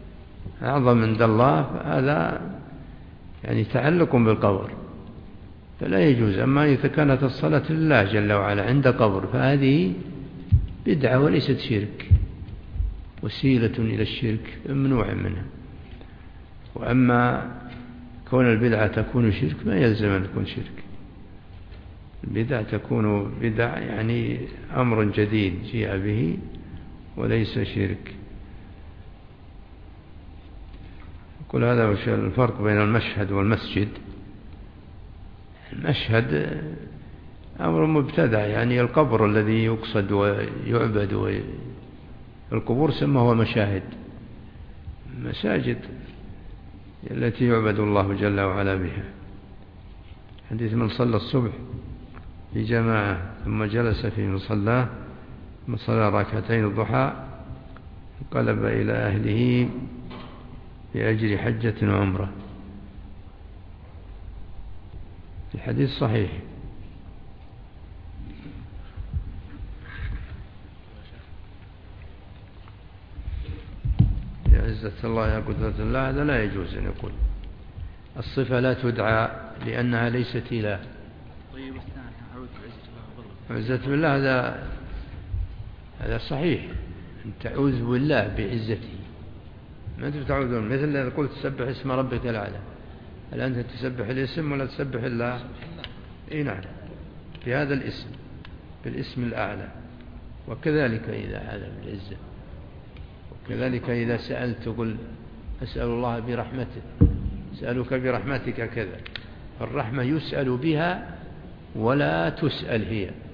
أعظم عند الله، فهذا يعني تعلق بالقبر. فلا يجوز. أما إذا كانت الصلاة لله جل وعلا عند قبر فهذه بدعة وليست شرك، وسيلة إلى الشرك ممنوع منها. وأما كون البدعة تكون شرك ما يلزم أن تكون شرك. البدعة تكون بدع يعني أمر جديد جاء به وليس شرك. كل هذا الفرق بين المشهد والمسجد. المشهد أمر مبتدع، يعني القبر الذي يقصد ويعبد، القبور سموها مشاهد، مساجد التي يعبد الله جل وعلا بها. حديث من صلى الصبح في جماعة ثم جلس في مصلاه ثم صلى ركعتين الضحى انقلب إلى أهله بأجر حجة وعمرة. الحديث صحيح. يا عزة الله يا قدرة الله، هذا لا يجوز أن يقول. الصفة لا تدعى لأنها ليست إله. طيب الثاني أعوذ بعزة الله عزة بالله هذا صحيح، أن تعوذ بالله بعزته، ما أنت تعوذ مثل إذا قلت تسبح اسم ربك الأعلى، هل أنت تسبح الاسم ولا تسبح الله؟ إيه نعم، في هذا الاسم، بالاسم الأعلى. وكذلك إذا هذا بالعزة، وكذلك إذا سألت تقول أسأل الله برحمته، أسألك برحمتك كذا. الرحمة يسأل بها ولا تسأل هي.